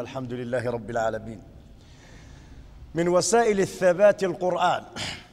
والحمد لله رب العالمين. من وسائل الثبات القرآن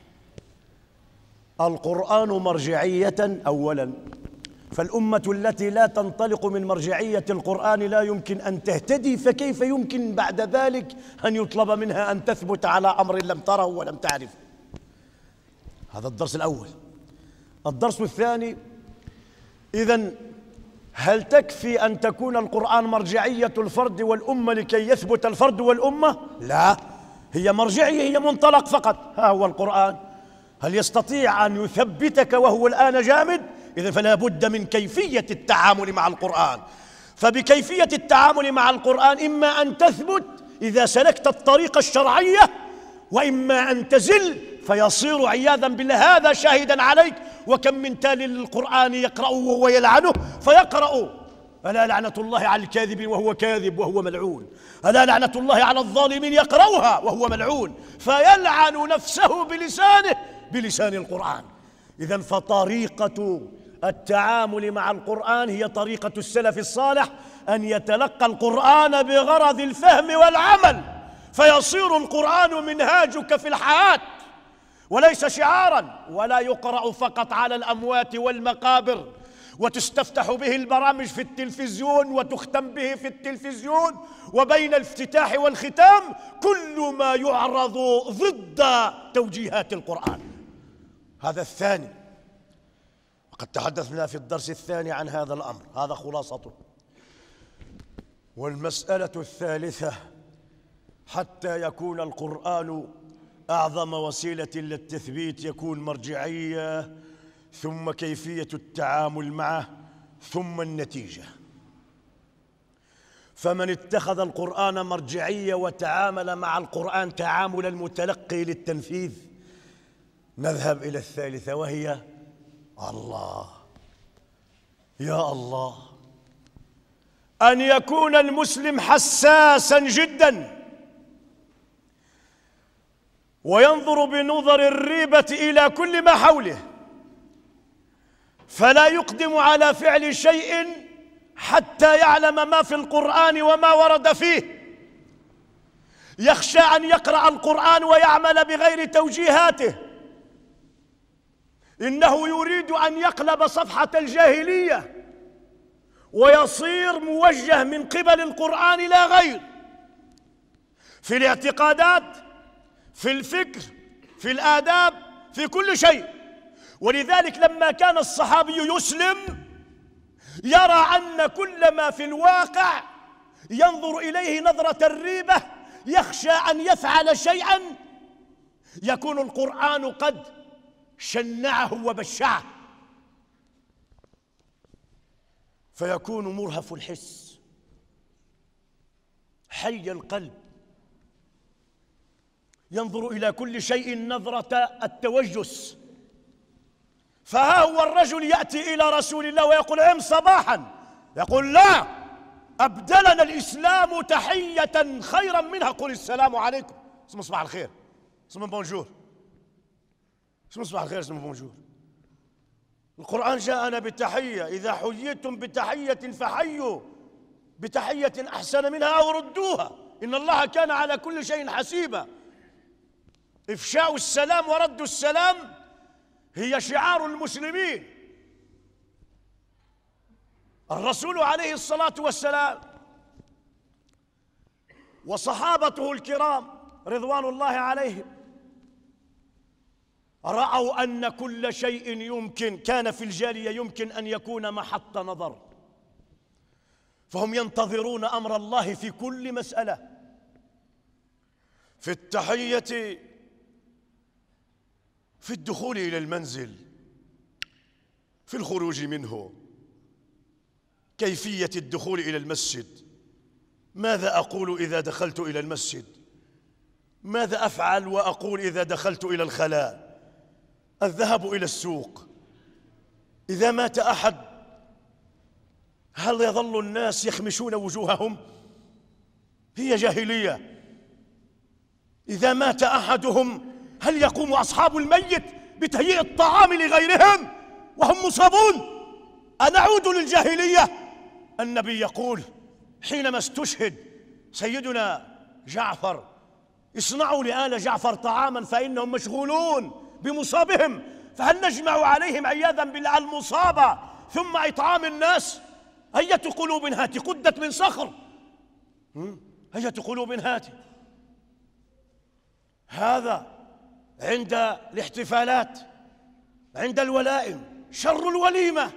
مرجعية أولاً، فالأمة التي لا تنطلق من مرجعية القرآن لا يمكن أن تهتدي، فكيف يمكن بعد ذلك أن يطلب منها أن تثبت على أمر لم تره ولم تعرفه؟ هذا الدرس الأول. الدرس الثاني: إذن هل تكفي أن تكون القرآن مرجعية الفرد والأمة لكي يثبت الفرد والأمة؟ لا، هي مرجعية، هي منطلق فقط. ها هو القرآن، هل يستطيع أن يثبتك وهو الآن جامد؟ إذن فلا بد من كيفية التعامل مع القرآن. فبكيفية التعامل مع القرآن إما أن تثبت إذا سلكت الطريق الشرعية، وإما أن تزل فيصير عياذا بالله هذا شاهدا عليك. وكم من تال للقرآن يقرأه وهو يلعنه فيقرأ: ألا لعنة الله على الكاذب وهو كاذب وهو ملعون، ألا لعنة الله على الظالمين، يقرأها وهو ملعون، فيلعن نفسه بلسان القرآن. إذن فطريقة التعامل مع القرآن هي طريقة السلف الصالح، أن يتلقى القرآن بغرض الفهم والعمل، فيصير القرآن منهاجك في الحياة وليس شعاراً، ولا يقرأ فقط على الأموات والمقابر وتستفتح به البرامج في التلفزيون وتختم به في التلفزيون، وبين الافتتاح والختام كل ما يعرض ضد توجيهات القرآن. هذا الثاني، وقد تحدثنا في الدرس الثاني عن هذا الأمر، هذا خلاصته. والمسألة الثالثة: حتى يكون القرآن أعظم وسيلة للتثبيت يكون مرجعية، ثم كيفية التعامل معه، ثم النتيجة. فمن اتخذ القرآن مرجعية وتعامل مع القرآن تعامل المتلقي للتنفيذ، نذهب إلى الثالثة وهي الله. يا الله، أن يكون المسلم حساساً جداً، وينظر بنظر الريبة إلى كل ما حوله، فلا يقدم على فعل شيء حتى يعلم ما في القرآن وما ورد فيه. يخشى أن يقرأ القرآن ويعمل بغير توجيهاته، إنه يريد أن يقلب صفحة الجاهلية ويصير موجه من قبل القرآن لا غير، في الاعتقادات، في الفكر، في الآداب، في كل شيء. ولذلك لما كان الصحابي يسلم يرى أن كل ما في الواقع ينظر إليه نظرة الريبة، يخشى أن يفعل شيئا يكون القرآن قد شنعه وبشعه، فيكون مرهف الحس، حي القلب، ينظر إلى كل شيء نظرة التوجس. فها هو الرجل يأتي إلى رسول الله ويقول: عم صباحا، يقول: لا، أبدلنا الإسلام تحية خيرا منها، قل السلام عليكم. اسمه صباح الخير، اسمه بونجور، اسمه صباح الخير، اسمه بونجور. القرآن جاءنا بتحية: إذا حييتم بتحية فحيوا بتحية أحسن منها أو ردوها، إن الله كان على كل شيء حسيبا. إفشاء السلام ورد السلام هي شعار المسلمين. الرسول عليه الصلاة والسلام وصحابته الكرام رضوان الله عليهم رأوا أن كل شيء يمكن كان في الجالية يمكن أن يكون محط نظر، فهم ينتظرون أمر الله في كل مسألة، في التحية، في الدخول إلى المنزل، في الخروج منه، كيفية الدخول إلى المسجد، ماذا أقول إذا دخلت إلى المسجد، ماذا أفعل وأقول إذا دخلت إلى الخلاء، الذهاب إلى السوق، إذا مات أحد هل يظل الناس يخمشون وجوههم؟ هي جاهلية. إذا مات أحدهم هل يقوم أصحاب الميت بتهيئة الطعام لغيرهم وهم مصابون؟ أنعود للجاهلية. النبي يقول حينما استشهد سيدنا جعفر: اصنعوا لآل جعفر طعاما فإنهم مشغولون بمصابهم، فهل نجمع عليهم عياذا بالله المصابة ثم إطعام الناس؟ أية قلوب هاتي قدت من صخر، أية قلوب هاتي. هذا عند الاحتفالات، عند الولائم شر الوليمة،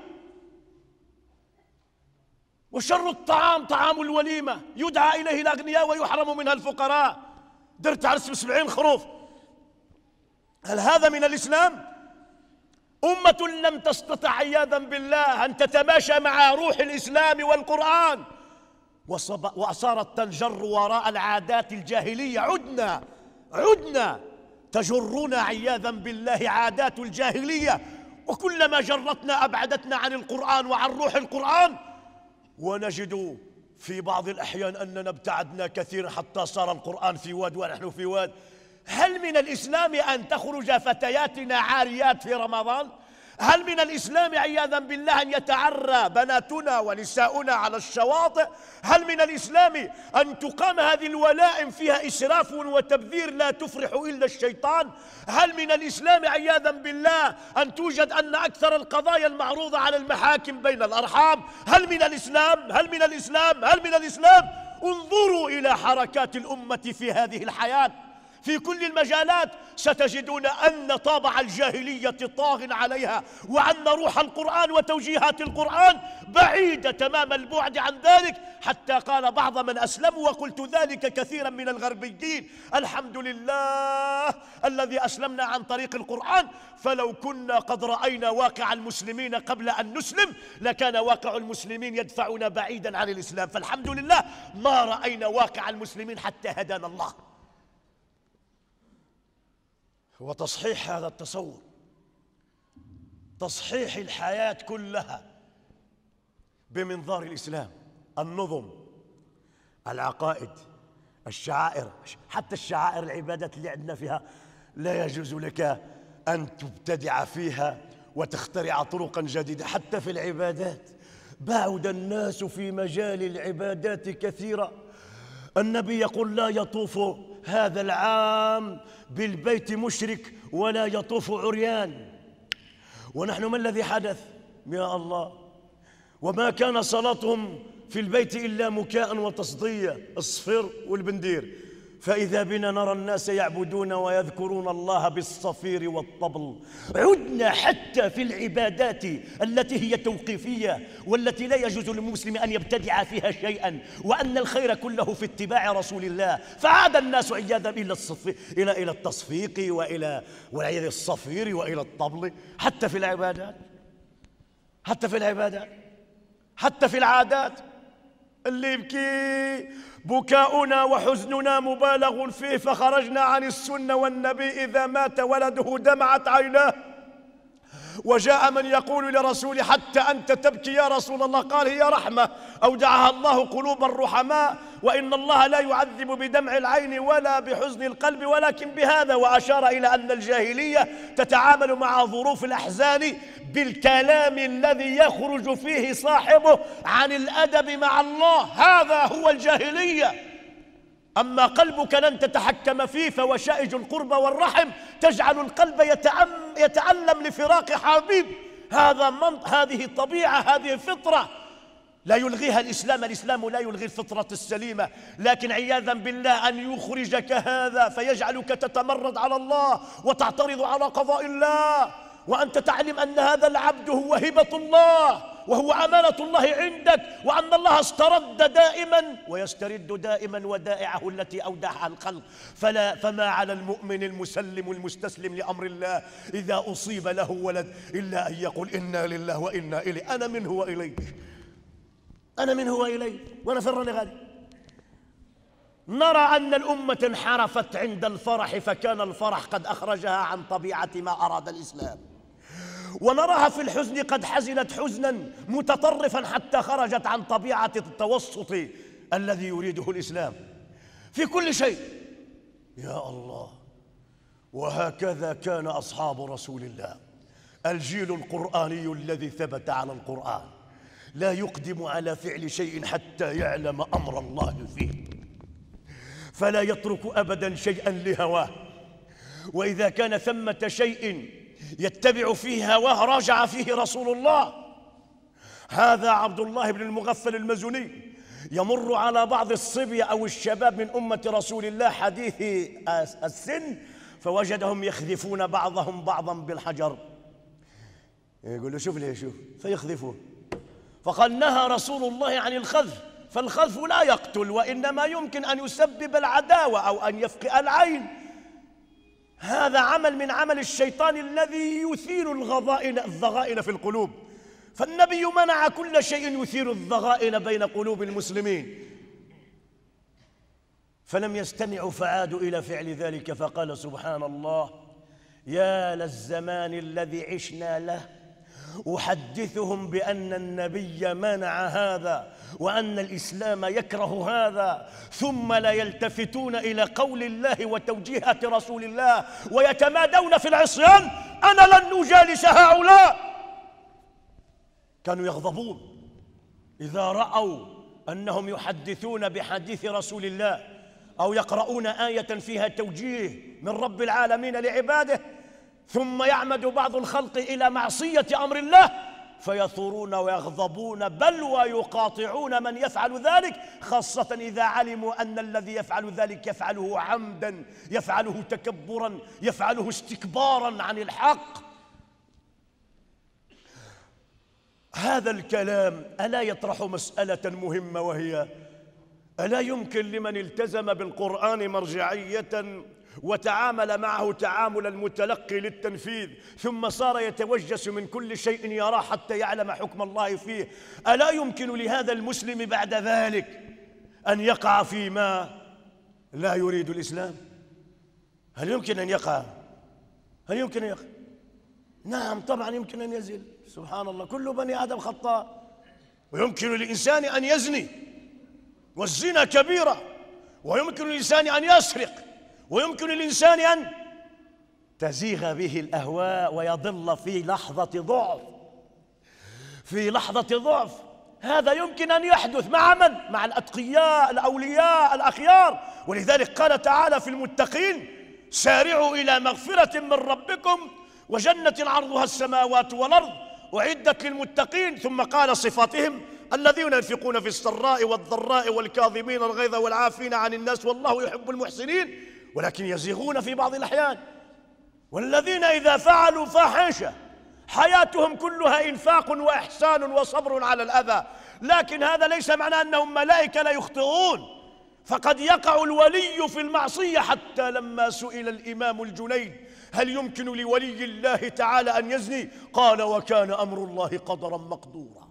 وشر الطعام طعام الوليمة، يدعى إليه الأغنياء ويحرم منها الفقراء. درت عرس ب70 خروف، هل هذا من الإسلام؟ أمة لم تستطع عياذا بالله أن تتماشى مع روح الإسلام والقرآن، وصارت تنجر وراء العادات الجاهلية. عدنا تجرنا عياذا بالله عادات الجاهلية، وكلما جرتنا أبعدتنا عن القرآن وعن روح القرآن، ونجد في بعض الأحيان أننا ابتعدنا كثيرا حتى صار القرآن في واد ونحن في واد. هل من الإسلام أن تخرج فتياتنا عاريات في رمضان؟ هل من الإسلام عياذا بالله أن يتعرى بناتنا ونساؤنا على الشواطئ؟ هل من الإسلام أن تقام هذه الولائم فيها إسراف وتبذير لا تفرح إلا الشيطان؟ هل من الإسلام عياذا بالله أن توجد أن أكثر القضايا المعروضة على المحاكم بين الأرحام؟ هل من الإسلام؟ هل من الإسلام؟ هل من الإسلام؟ انظروا إلى حركات الأمة في هذه الحياة في كل المجالات، ستجدون أن طابع الجاهلية طاغ عليها، وأن روح القرآن وتوجيهات القرآن بعيدة تمام البعد عن ذلك، حتى قال بعض من أسلموا، وقلت ذلك كثيرا من الغربيين: الحمد لله الذي أسلمنا عن طريق القرآن، فلو كنا قد رأينا واقع المسلمين قبل أن نسلم لكان واقع المسلمين يدفعنا بعيدا عن الإسلام، فالحمد لله ما رأينا واقع المسلمين حتى هدانا الله. وتصحيح هذا التصور، تصحيح الحياة كلها بمنظار الإسلام، النظم، العقائد، الشعائر، حتى الشعائر العبادات اللي عندنا فيها لا يجوز لك أن تبتدع فيها وتخترع طرقا جديدة. حتى في العبادات بعد الناس في مجال العبادات كثيرا. النبي يقول: لا يطوف هذا العام بالبيت مشرك ولا يطوف عريان. ونحن ما الذي حدث؟ يا الله، وما كان صلاتهم في البيت إلا مكاء وتصدية، الصفر والبندير. فإذا بنا نرى الناس يعبدون ويذكرون الله بالصفير والطبل. عدنا حتى في العبادات التي هي توقيفية والتي لا يجوز للمسلم أن يبتدع فيها شيئا، وأن الخير كله في اتباع رسول الله. فعاد الناس عياذا إلى التصفيق وإلى الصفير وإلى الطبل، حتى في العبادات، حتى في العبادات، حتى في العادات. اللي يبكي بكاؤنا وحزننا مبالغ فيه، فخرجنا عن السنة، والنبي إذا مات ولده دمعت عيناه. وجاء من يقول لرسول: حتى أنت تبكي يا رسول الله؟ قال: هي رحمة أودعها الله قلوب الرحماء، وإن الله لا يعذب بدمع العين ولا بحزن القلب ولكن بهذا. وأشار إلى أن الجاهلية تتعامل مع ظروف الأحزان بالكلام الذي يخرج فيه صاحبه عن الأدب مع الله، هذا هو الجاهلية. أما قلبك لن تتحكم فيه، فوشائج القربى والرحم تجعل القلب يتألم لفراق حبيب. هذه طبيعة، هذه فطرة لا يلغيها الإسلام. الإسلام لا يلغي الفطرة السليمة، لكن عياذا بالله أن يخرجك هذا فيجعلك تتمرد على الله وتعترض على قضاء الله، وأنت تعلم أن هذا العبد هو هبة الله وهو أمانة الله عندك، وأن الله استرد دائما ويسترد دائما ودائعه التي أودعها الخلق. فما على المؤمن المسلم المستسلم لأمر الله إذا أصيب له ولد إلا أن يقول: إنا لله وإنا إليه، أنا منه وإليك، أنا منه وإليه، ونفر لغد. نرى أن الأمة انحرفت عند الفرح، فكان الفرح قد أخرجها عن طبيعة ما أراد الإسلام، ونراها في الحزن قد حزنت حزنا متطرفا حتى خرجت عن طبيعة التوسط الذي يريده الإسلام في كل شيء. يا الله، وهكذا كان أصحاب رسول الله، الجيل القرآني الذي ثبت على القرآن، لا يقدم على فعل شيء حتى يعلم أمر الله فيه. فلا يترك أبدا شيئا لهواه، وإذا كان ثمة شيء يتبع فيه هواه راجع فيه رسول الله. هذا عبد الله بن المغفل المزني يمر على بعض الصبية أو الشباب من أمة رسول الله حديث السن، فوجدهم يخذفون بعضهم بعضا بالحجر. يقول له شوف لي شوف، فيخذفوه. فقال نهى رسول الله عن الخذف، فالخذف لا يقتل وإنما يمكن أن يسبب العداوة أو أن يفقئ العين. هذا عمل من عمل الشيطان الذي يثير الضغائن في القلوب، فالنبي منع كل شيء يثير الضغائن بين قلوب المسلمين. فلم يستمعوا فعادوا إلى فعل ذلك، فقال سبحان الله يا للزمان الذي عشنا له، أحدثهم بأن النبي منع هذا وأن الإسلام يكره هذا، ثم لا يلتفتون إلى قول الله وتوجيهات رسول الله ويتمادون في العصيان. أنا لن أجالس هؤلاء. كانوا يغضبون إذا رأوا أنهم يحدثون بحديث رسول الله أو يقرؤون آية فيها توجيه من رب العالمين لعباده، ثم يعمد بعض الخلق إلى معصية أمر الله فيثورون ويغضبون، بل ويقاطعون من يفعل ذلك، خاصة إذا علموا أن الذي يفعل ذلك يفعله عمدا، يفعله تكبرا، يفعله استكبارا عن الحق. هذا الكلام ألا يطرح مسألة مهمة، وهي ألا يمكن لمن التزم بالقرآن مرجعية وتعامل معه تعامل المتلقي للتنفيذ، ثم صار يتوجس من كل شيء يراه حتى يعلم حكم الله فيه، ألا يمكن لهذا المسلم بعد ذلك أن يقع فيما لا يريد الإسلام؟ هل يمكن أن يقع؟ هل يمكن أن يقع؟ نعم طبعا يمكن أن يزل. سبحان الله، كل بني آدم خطاء، ويمكن للإنسان أن يزني والزنا كبيرة، ويمكن للإنسان أن يسرق، ويمكن للإنسان أن تزيغ به الأهواء ويضل في لحظة ضعف. في لحظة ضعف هذا يمكن أن يحدث مع من؟ مع الأتقياء الأولياء الأخيار. ولذلك قال تعالى في المتقين سارعوا إلى مغفرة من ربكم وجنة عرضها السماوات والأرض أعدت للمتقين. ثم قال صفاتهم الذين ينفقون في السراء والضراء والكاظمين الغيظ والعافين عن الناس والله يحب المحسنين ولكن يزيغون في بعض الأحيان. والذين إذا فعلوا فاحشة حياتهم كلها إنفاق وإحسان وصبر على الأذى، لكن هذا ليس معناه أنهم ملائكة لا يخطئون، فقد يقع الولي في المعصية. حتى لما سئل الإمام الجنيد هل يمكن لولي الله تعالى أن يزني؟ قال وكان أمر الله قدرا مقدورا.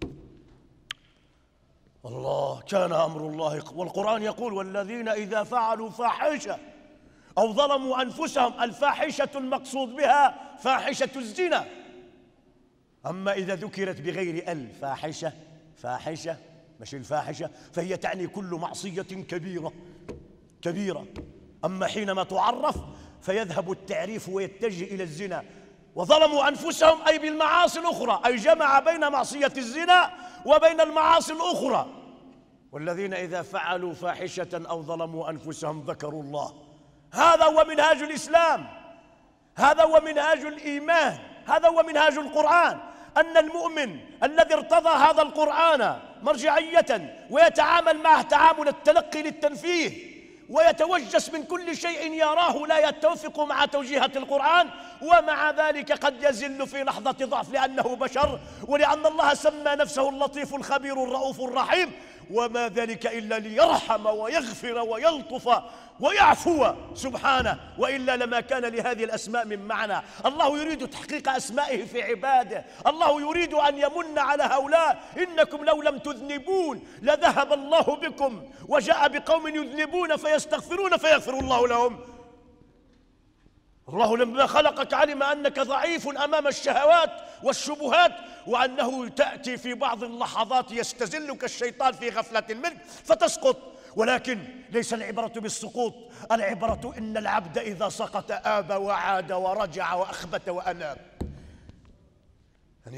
الله كان أمر الله، والقرآن يقول والذين إذا فعلوا فاحشة أو ظلموا أنفسهم، الفاحشة المقصود بها فاحشة الزنا. أما إذا ذكرت بغير الفاحشة، فاحشة مش الفاحشة، فهي تعني كل معصية كبيرة. أما حينما تعرف فيذهب التعريف ويتجه إلى الزنا. وظلموا أنفسهم أي بالمعاصي الأخرى، أي جمع بين معصية الزنا وبين المعاصي الأخرى. والذين إذا فعلوا فاحشة أو ظلموا أنفسهم ذكروا الله. هذا هو منهاج الإسلام، هذا هو منهاج الإيمان، هذا هو منهاج القرآن. أن المؤمن الذي ارتضى هذا القرآن مرجعية ويتعامل معه تعامل التلقي للتنفيذ ويتوجس من كل شيء يراه لا يتوافق مع توجيهات القرآن، ومع ذلك قد يزل في لحظة ضعف لأنه بشر، ولأن الله سمى نفسه اللطيف الخبير الرؤوف الرحيم، وما ذلك إلا ليرحم ويغفر ويلطف ويعفو سبحانه، وإلا لما كان لهذه الأسماء من معنى. الله يريد تحقيق أسمائه في عباده، الله يريد أن يمن على هؤلاء إنكم لو لم تذنبون لذهب الله بكم وجاء بقوم يذنبون فيستغفرون فيغفر الله لهم. الله لما خلقك علم أنك ضعيف أمام الشهوات والشبهات، وأنه تأتي في بعض اللحظات يستزلك الشيطان في غفلة منك فتسقط، ولكن ليس العبرة بالسقوط، العبرة إن العبد إذا سقط آب وعاد ورجع وأخبت وأناب. أن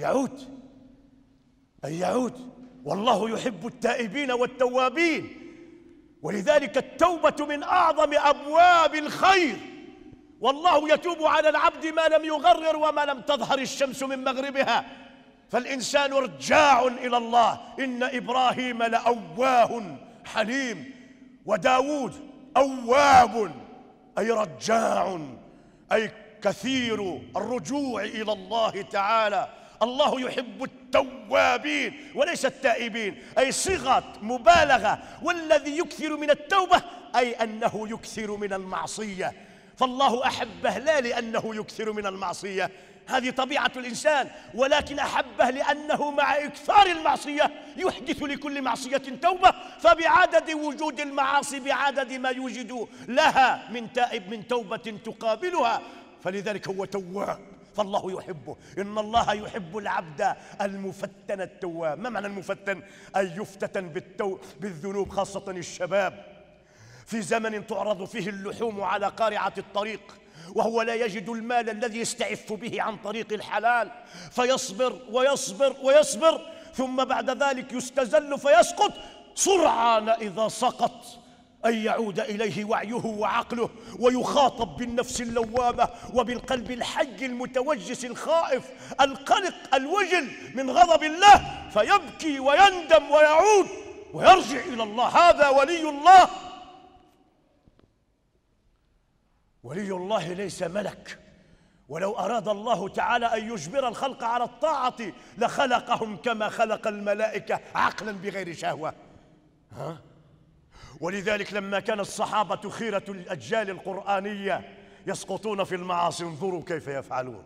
يعود، والله يحب التائبين والتوابين. ولذلك التوبة من أعظم أبواب الخير، والله يتوب على العبد ما لم يغرر وما لم تظهر الشمس من مغربها، فالإنسان رجاع إلى الله. إن إبراهيم لأواه حليم، وداود أواب أي رجاع، أي كثير الرجوع إلى الله تعالى. الله يحب التوابين وليس التائبين، أي صيغة مبالغة. والذي يكثر من التوبة أي أنه يكثر من المعصية، فالله أحبه لا لأنه يكثر من المعصية، هذه طبيعة الإنسان، ولكن أحبه لأنه مع إكثار المعصية يحدث لكل معصية توبة، فبعدد وجود المعاصي بعدد ما يوجد لها من تائب من توبة تقابلها، فلذلك هو تواب، فالله يحبه. إن الله يحب العبد المفتن التواب. ما معنى المفتن؟ أي يفتتن بالذنوب، خاصة الشباب في زمن تعرض فيه اللحوم على قارعة الطريق، وهو لا يجد المال الذي يستعف به عن طريق الحلال، فيصبر ويصبر ويصبر، ثم بعد ذلك يستزل فيسقط سرعان إذا سقط، أن يعود إليه وعيه وعقله ويخاطب بالنفس اللوامة وبالقلب الحي المتوجس الخائف القلق الوجل من غضب الله، فيبكي ويندم ويعود ويرجع إلى الله. هذا ولي الله. ولي الله ليس ملك، ولو أراد الله تعالى أن يجبر الخلق على الطاعة لخلقهم كما خلق الملائكة عقلا بغير شهوة. ولذلك لما كان الصحابة خيرة الأجيال القرآنية يسقطون في المعاصي، انظروا كيف يفعلون.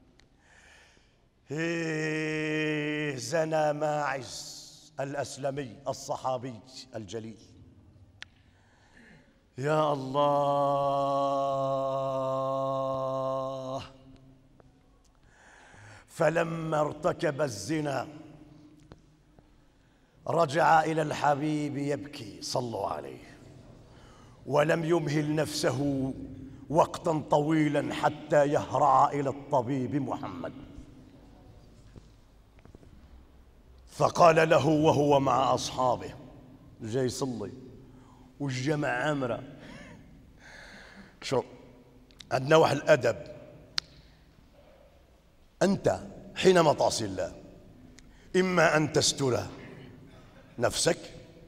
زنى ماعز الأسلمي الصحابي الجليل، يا الله، فلما ارتكب الزنا رجع إلى الحبيب يبكي، صلوا عليه، ولم يمهل نفسه وقتا طويلا حتى يهرع إلى الطبيب محمد، فقال له وهو مع أصحابه جاي يصلي والجمع عامرة، شو عندنا واحد الأدب، أنت حينما تعصي الله إما أن تستر نفسك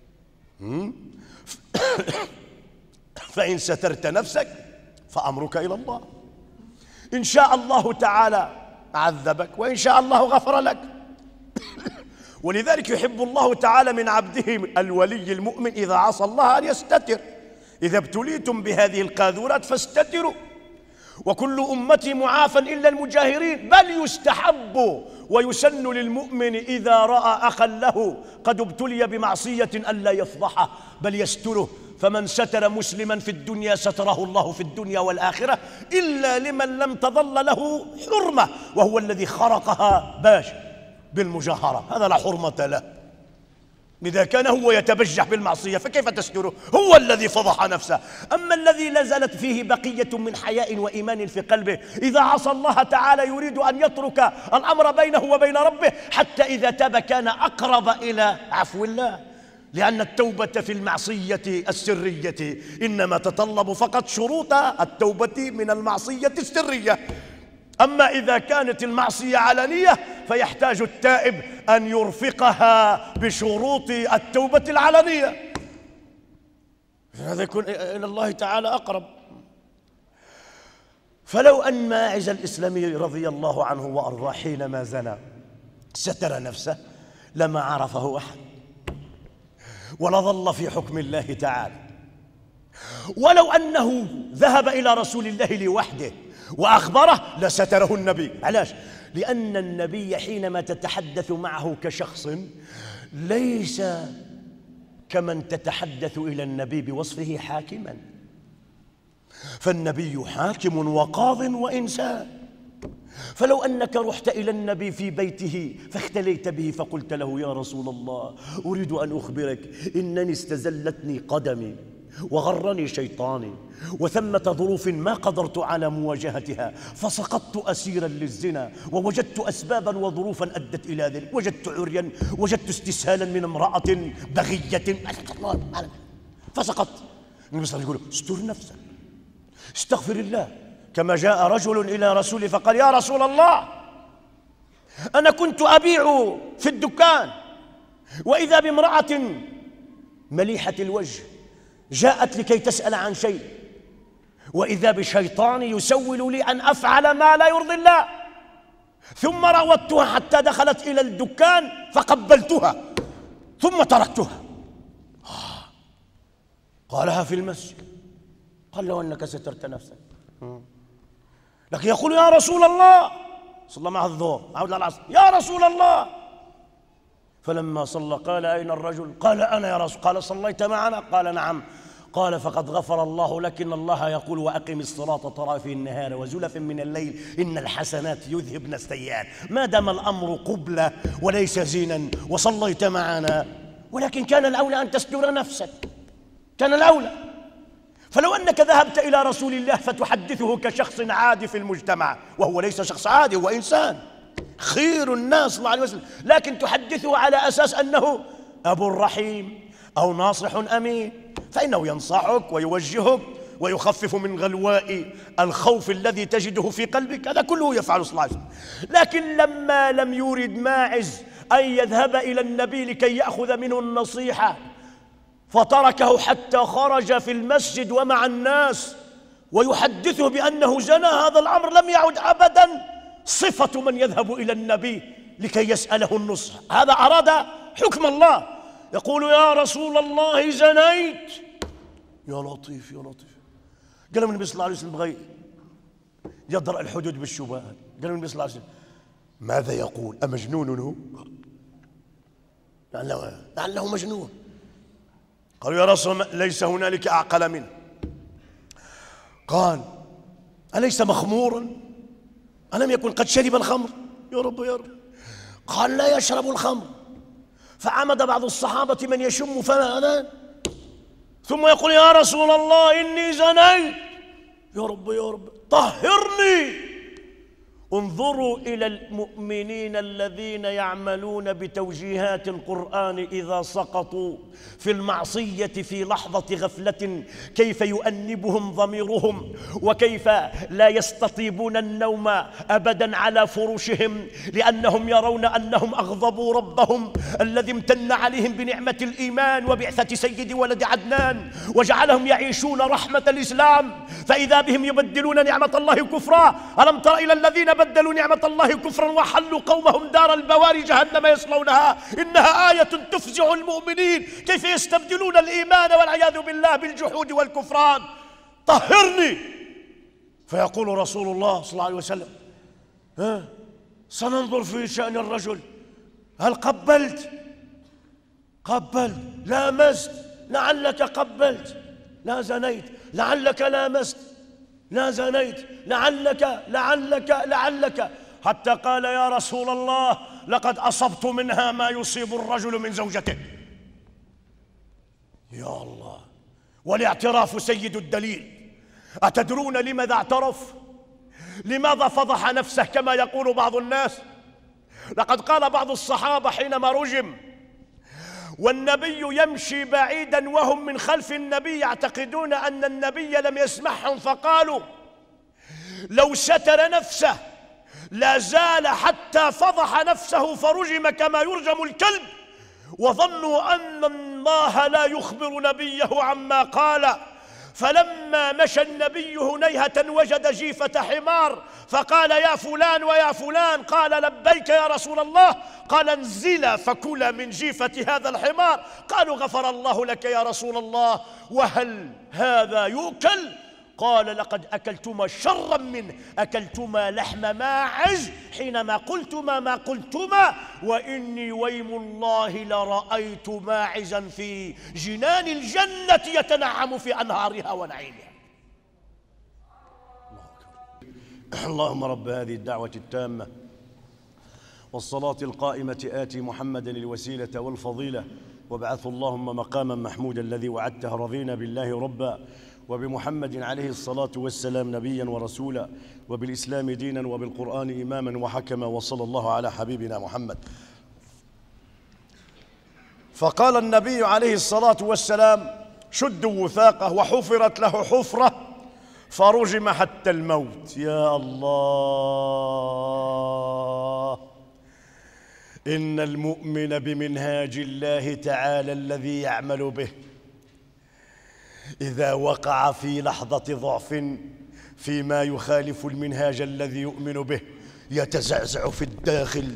فإن سترت نفسك فأمرك إلى الله، إن شاء الله تعالى عذبك وإن شاء الله غفر لك. ولذلك يحب الله تعالى من عبده الولي المؤمن إذا عصى الله أن يستتر. إذا ابتليتم بهذه القاذورات فاستتروا، وكل أمتي معافى إلا المجاهرين، بل يستحب ويسن للمؤمن إذا رأى أخا له قد ابتلي بمعصية ألا يفضحه بل يستره، فمن ستر مسلما في الدنيا ستره الله في الدنيا والآخرة، إلا لمن لم تظل له حرمة، وهو الذي خرقها بالمجاهرة، هذا لا حرمة له. إذا كان هو يتبجح بالمعصية فكيف تستره؟ هو الذي فضح نفسه. أما الذي لازلت فيه بقية من حياء وإيمان في قلبه، إذا عصى الله تعالى يريد أن يترك الأمر بينه وبين ربه، حتى إذا تاب كان أقرب إلى عفو الله، لأن التوبة في المعصية السرية إنما تطلب فقط شروط التوبة من المعصية السرية. أما إذا كانت المعصية علنية فيحتاج التائب أن يرفقها بشروط التوبة العلنية، هذا يكون إلى الله تعالى أقرب. فلو أن ماعز الإسلامي رضي الله عنه وأرضاه حينما زنى ستر نفسه لما عرفه أحد، ولظل في حكم الله تعالى. ولو أنه ذهب إلى رسول الله لوحده وأخبره لستره النبي. علاش؟ لأن النبي حينما تتحدث معه كشخص ليس كمن تتحدث إلى النبي بوصفه حاكما، فالنبي حاكم وقاض وإنسان. فلو أنك رحت إلى النبي في بيته فاختليت به فقلت له يا رسول الله أريد أن أخبرك إنني استزلتني قدمي وغرني شيطاني وثمة ظروف ما قدرت على مواجهتها فسقطت أسيرا للزنا، ووجدت أسبابا وظروفا أدت إلى ذلك، وجدت عريا، وجدت استسهالا من امرأة بغية، فسقط. النبي صلى الله عليه وسلم يقول استر نفسك، استغفر الله. كما جاء رجل إلى رسوله فقال يا رسول الله أنا كنت أبيع في الدكان وإذا بامرأة مليحة الوجه جاءت لكي تسأل عن شيء، وإذا بشيطان يسول لي أن أفعل ما لا يرضي الله، ثم راودتها حتى دخلت إلى الدكان فقبلتها ثم تركتها. قالها في المسجد. قال لو أنك سترت نفسك. لكن يقول يا رسول الله، صلى مع الظهر عود العصر، يا رسول الله. فلما صلى قال أين الرجل؟ قال أنا يا رسول. قال صليت معنا؟ قال نعم. قال فقد غفر الله لك، إن الله يقول وأقم الصلاة طرفي النهار وزلف من الليل إن الحسنات يذهبن السيئات. ما دام الأمر قبلة وليس زينا وصليت معنا، ولكن كان الأولى أن تستر نفسك، كان الأولى. فلو أنك ذهبت إلى رسول الله فتحدثه كشخص عادي في المجتمع، وهو ليس شخص عادي، هو إنسان خير الناس صلى الله عليه وسلم، لكن تحدثه على أساس أنه أب رحيم أو ناصح أمين، فإنه ينصحك ويوجهك ويخفف من غلواء الخوف الذي تجده في قلبك. هذا كله يفعل صلى الله عليه وسلم. لكن لما لم يرد ماعز أن يذهب إلى النبي لكي يأخذ منه النصيحة فتركه حتى خرج في المسجد ومع الناس ويحدثه بأنه زنى، هذا الأمر لم يعد أبدا صفة من يذهب إلى النبي لكي يسأله النصح. هذا أراد حكم الله، يقول يا رسول الله زنيت. يا لطيف يا لطيف. قال النبي صلى الله عليه وسلم بغي يضرأ الحدود بالشبهات. قال النبي صلى الله عليه وسلم ماذا يقول؟ أمجنون هو؟ لعله مجنون. قالوا يا رسول الله ليس هنالك أعقل منه. قال أليس مخمورا؟ ألم يكن قد شرب الخمر؟ يا رب يا رب. قال لا يشرب الخمر. فعمد بعض الصحابة من يشم فماذا ثم يقول يا رسول الله إني زنيت. يا رب يا رب طهرني. انظروا إلى المؤمنين الذين يعملون بتوجيهات القرآن إذا سقطوا في المعصية في لحظة غفلة كيف يؤنبهم ضميرهم، وكيف لا يستطيبون النوم أبدا على فرشهم، لأنهم يرون أنهم أغضبوا ربهم الذي امتن عليهم بنعمة الإيمان وبعثة سيد ولد عدنان وجعلهم يعيشون رحمة الإسلام، فإذا بهم يبدلون نعمة الله كفرا. ألم تر إلى الذين بدلوا نعمة الله كفرا وحلوا قومهم دار البوار جهنم يصلونها إنها آية تفزع المؤمنين كيف يستبدلون الإيمان والعياذ بالله بالجحود والكفران. طهرني. فيقول رسول الله صلى الله عليه وسلم سننظر في شأن الرجل، هل قبلت؟ قبلت، لامست، لعلك قبلت، لا زنيت، لعلك لامست، لا زنيت، لعلك، حتى قال يا رسول الله لقد أصبت منها ما يصيب الرجل من زوجته. يا الله. والاعتراف سيد الدليل. أتدرون لماذا اعترف؟ لماذا فضح نفسه كما يقول بعض الناس؟ لقد قال بعض الصحابة حينما رجم والنبي يمشي بعيدا وهم من خلف النبي يعتقدون أن النبي لم يسمعهم، فقالوا لو ستر نفسه لا زال حتى فضح نفسه فرجم كما يرجم الكلب، وظنوا أن الله لا يخبر نبيه عما قال. فلما مشى النبي هنيهة وجد جيفة حمار فقال يا فلان ويا فلان، قال لبيك يا رسول الله. قال انزلا فكلا من جيفة هذا الحمار. قالوا غفر الله لك يا رسول الله، وهل هذا يؤكل؟ قال لقد أكلتما شرا منه، أكلتما لحم ماعز حينما قلتما ما قلتما، وإني ويم الله لرأيت ماعزا في جنان الجنة يتنعم في أنهارها ونعيمها. اللهم رب هذه الدعوة التامة والصلاة القائمة آتي محمدا الوسيلة والفضيلة وابعث اللهم مقاما محمودا الذي وعدته، رضينا بالله ربا وبمحمد عليه الصلاة والسلام نبيا ورسولا وبالإسلام دينا وبالقرآن إماما وحكما، وصلى الله على حبيبنا محمد. فقال النبي عليه الصلاة والسلام شدوا وثاقه وحفرت له حفرة فرجم حتى الموت. يا الله، إن المؤمن بمنهاج الله تعالى الذي يعمل به إذا وقع في لحظة ضعف فيما يخالف المنهاج الذي يؤمن به يتزعزع في الداخل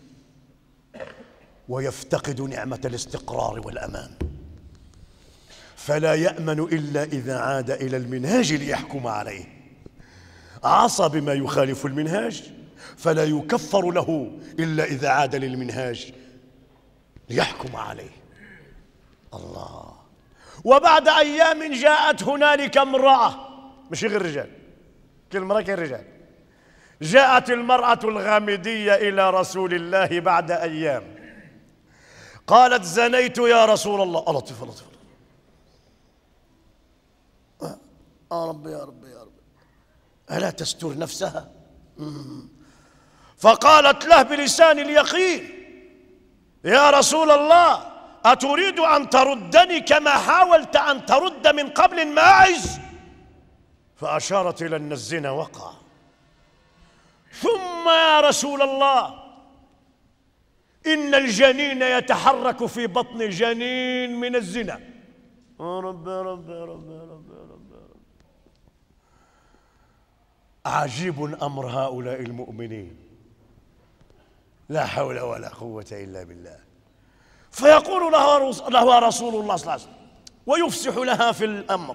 ويفتقد نعمة الاستقرار والأمان، فلا يأمن إلا إذا عاد إلى المنهاج ليحكم عليه. عصى بما يخالف المنهاج فلا يكفر له إلا إذا عاد للمنهاج ليحكم عليه. الله. وبعد أيام جاءت هنالك امرأة، مش غير رجال، كل مرة كان رجال. جاءت المرأة الغامدية إلى رسول الله بعد أيام، قالت: زنيت يا رسول الله. لطيف لطيف، ربي يا ربي يا ربي، ألا تستر نفسها؟ فقالت له بلسان اليقين: يا رسول الله، أتريد أن تردني كما حاولت أن ترد من قبل ماعز؟ فأشارت إلى أن الزنا وقع. ثم يا رسول الله، إن الجنين يتحرك في بطن الجنين من الزنا. رب رب رب رب رب. عجيب أمر هؤلاء المؤمنين، لا حول ولا قوة إلا بالله. فيقول لها رسول الله صلى الله عليه وسلم ويفسح لها في الأمر: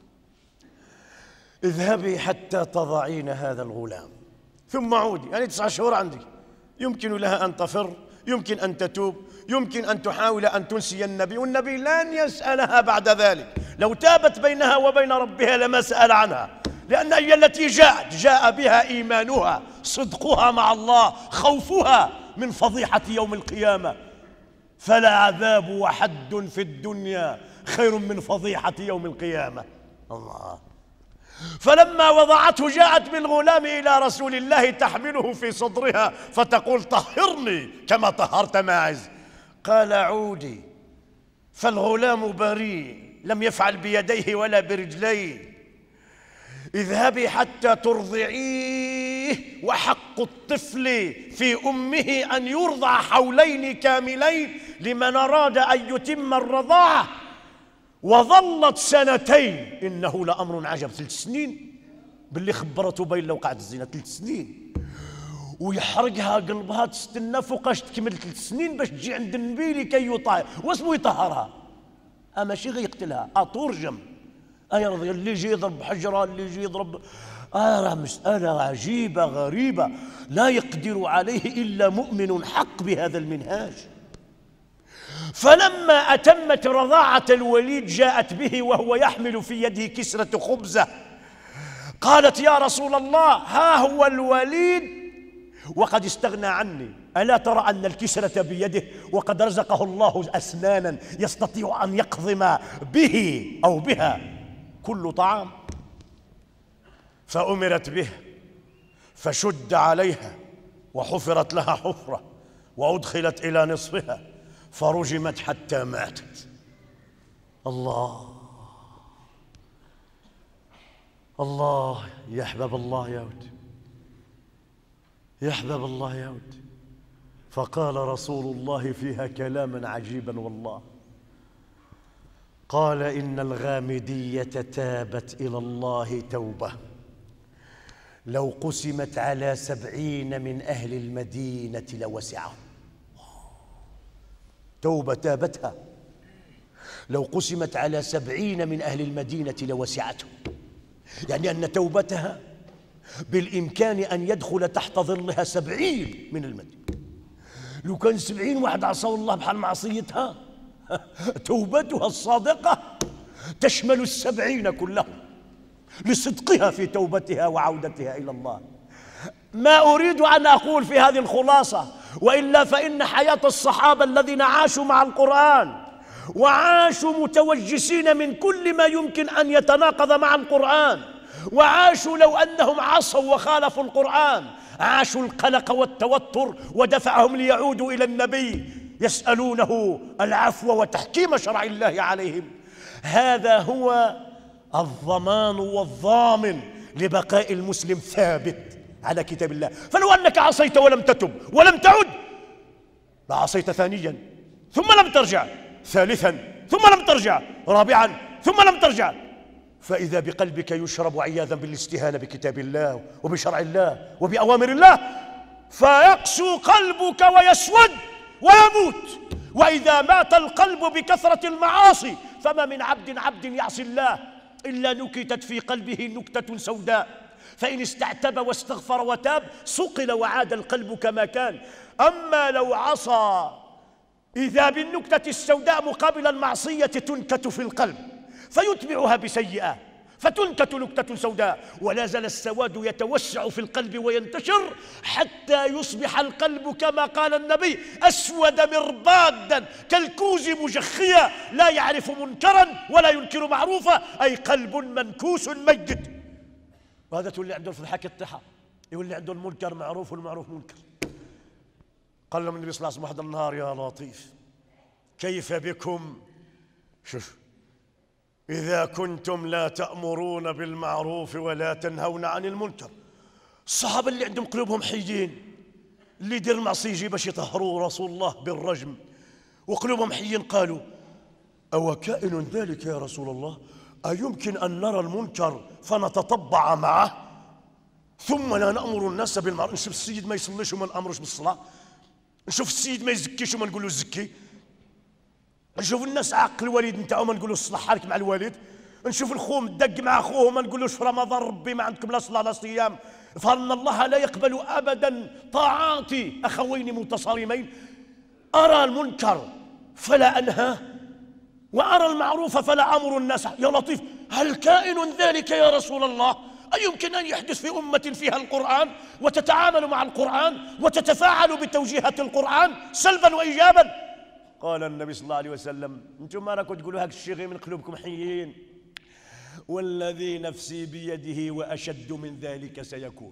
اذهبي حتى تضعين هذا الغلام ثم عودي. يعني 9 شهور عندك، يمكن لها أن تفر، يمكن أن تتوب، يمكن أن تحاول أن تنسي النبي، والنبي لن يسألها بعد ذلك. لو تابت بينها وبين ربها لما سأل عنها، لأن هي التي جاء بها إيمانها، صدقها مع الله، خوفها من فضيحة يوم القيامة. فلا عذاب وحد في الدنيا خير من فضيحة يوم القيامة. الله. فلما وضعته جاءت بالغلام إلى رسول الله تحمله في صدرها فتقول: طهرني كما طهرت ماعز. قال: عودي، فالغلام بريء، لم يفعل بيديه ولا برجليه. اذهبي حتى ترضعيه، وحق الطفل في أمه أن يرضع حولين كاملين لمن أراد أن يتم الرضاعة. وظلت 2 سنين، إنه لأمر عجب. 3 سنين باللي خبرته بين لو وقعت الزنا، 3 سنين، ويحرقها قلبها تستنى فوقاش تكمل 3 سنين باش تجي عند النبي لكي يطهر. واسمو يطهرها، ماشي غير يقتلها، ترجم. يا رضي، اللي يجي يضرب حجرة، اللي يجي يضرب. راه مسألة عجيبة غريبة لا يقدر عليه إلا مؤمن حق بهذا المنهاج. فلما أتمت رضاعة الوليد جاءت به وهو يحمل في يده كسرة خبزة. قالت: يا رسول الله، ها هو الوليد وقد استغنى عني، ألا ترى أن الكسرة بيده وقد رزقه الله أسنانا يستطيع أن يقضم به أو بها كل طعام؟ فأمرت به فشد عليها وحفرت لها حفرة وأدخلت إلى نصفها فرجمت حتى ماتت. الله الله، يا أحباب الله يا ود، يا أحباب الله يا ود. فقال رسول الله فيها كلاما عجيبا والله، قال: إن الغامدية تابت إلى الله توبة لو قسمت على 70 من أهل المدينة لوسعهم. توبة تابتها لو قسمت على 70 من أهل المدينة لوسعتهم، يعني أن توبتها بالإمكان أن يدخل تحت ظلها 70 من المدينة. لو كان 70 واحد عصوا الله بحال معصيتها، توبتها الصادقة تشمل 70 كلهم لصدقها في توبتها وعودتها إلى الله. ما أريد أن أقول في هذه الخلاصة، وإلا فإن حياة الصحابة الذين عاشوا مع القرآن وعاشوا متوجسين من كل ما يمكن أن يتناقض مع القرآن، وعاشوا لو أنهم عصوا وخالفوا القرآن، عاشوا القلق والتوتر ودفعهم ليعودوا إلى النبي يسألونه العفو وتحكيم شرع الله عليهم. هذا هو الضمان والضامن لبقاء المسلم ثابت على كتاب الله. فلو أنك عصيت ولم تتب ولم تعد، عصيت ثانيا ثم لم ترجع، ثالثا ثم لم ترجع، رابعا ثم لم ترجع، فإذا بقلبك يشرب عياذا بالاستهانة بكتاب الله وبشرع الله وبأوامر الله، فيقسو قلبك ويسود ويموت. وإذا مات القلب بكثرة المعاصي فما من عبد يعصي الله إلا نكتت في قلبه نكتة سوداء، فإن استعتب واستغفر وتاب صقل وعاد القلب كما كان. أما لو عصى إذا بالنكتة السوداء مقابل المعصية تنكت في القلب فيتبعها بسيئة فتنكت نكتة سوداء، ولا زال السواد يتوسع في القلب وينتشر حتى يصبح القلب كما قال النبي أسود مربادا كالكوز مجخيا لا يعرف منكرا ولا ينكر معروفا، أي قلب منكوس ميت. وهذا تولي عنده في الحكي الطحا، يولي عنده المنكر معروف والمعروف منكر. قال لهم النبي صلى الله عليه وسلم واحد النهار: يا لطيف، كيف بكم شوف إذا كنتم لا تأمرون بالمعروف ولا تنهون عن المنكر. الصحابة اللي عندهم قلوبهم حيين، اللي يدير المعصية يجي باش يطهروا رسول الله بالرجم وقلوبهم حيين، قالوا: أو كائن ذلك يا رسول الله؟ أيمكن أن نرى المنكر فنتطبع معه ثم لا نأمر الناس بالمعروف؟ نشوف السيد ما يصليش وما نأمرش بالصلاة، نشوف السيد ما يزكيش وما نقولوا زكي، نشوف الناس عاق الوالد نتاعو ما نقولوش صلح حالك مع الوالد، نشوف الخو مدق مع اخوه ما نقولوش في رمضان ربي ما عندكم لا صلاه لا صيام، فان الله لا يقبل ابدا طاعات اخوين متصارمين. ارى المنكر فلا انهاه وارى المعروف فلا امر الناس. يا لطيف، هل كائن ذلك يا رسول الله؟ أيمكن أن يحدث في أمة فيها القرآن وتتعامل مع القرآن وتتفاعل بتوجيهات القرآن سلبا وإيجابا؟ قال النبي صلى الله عليه وسلم: انتم ما راكم تقولوا هاك الشيء غير من قلوبكم حيين، والذي نفسي بيده وأشد من ذلك سيكون.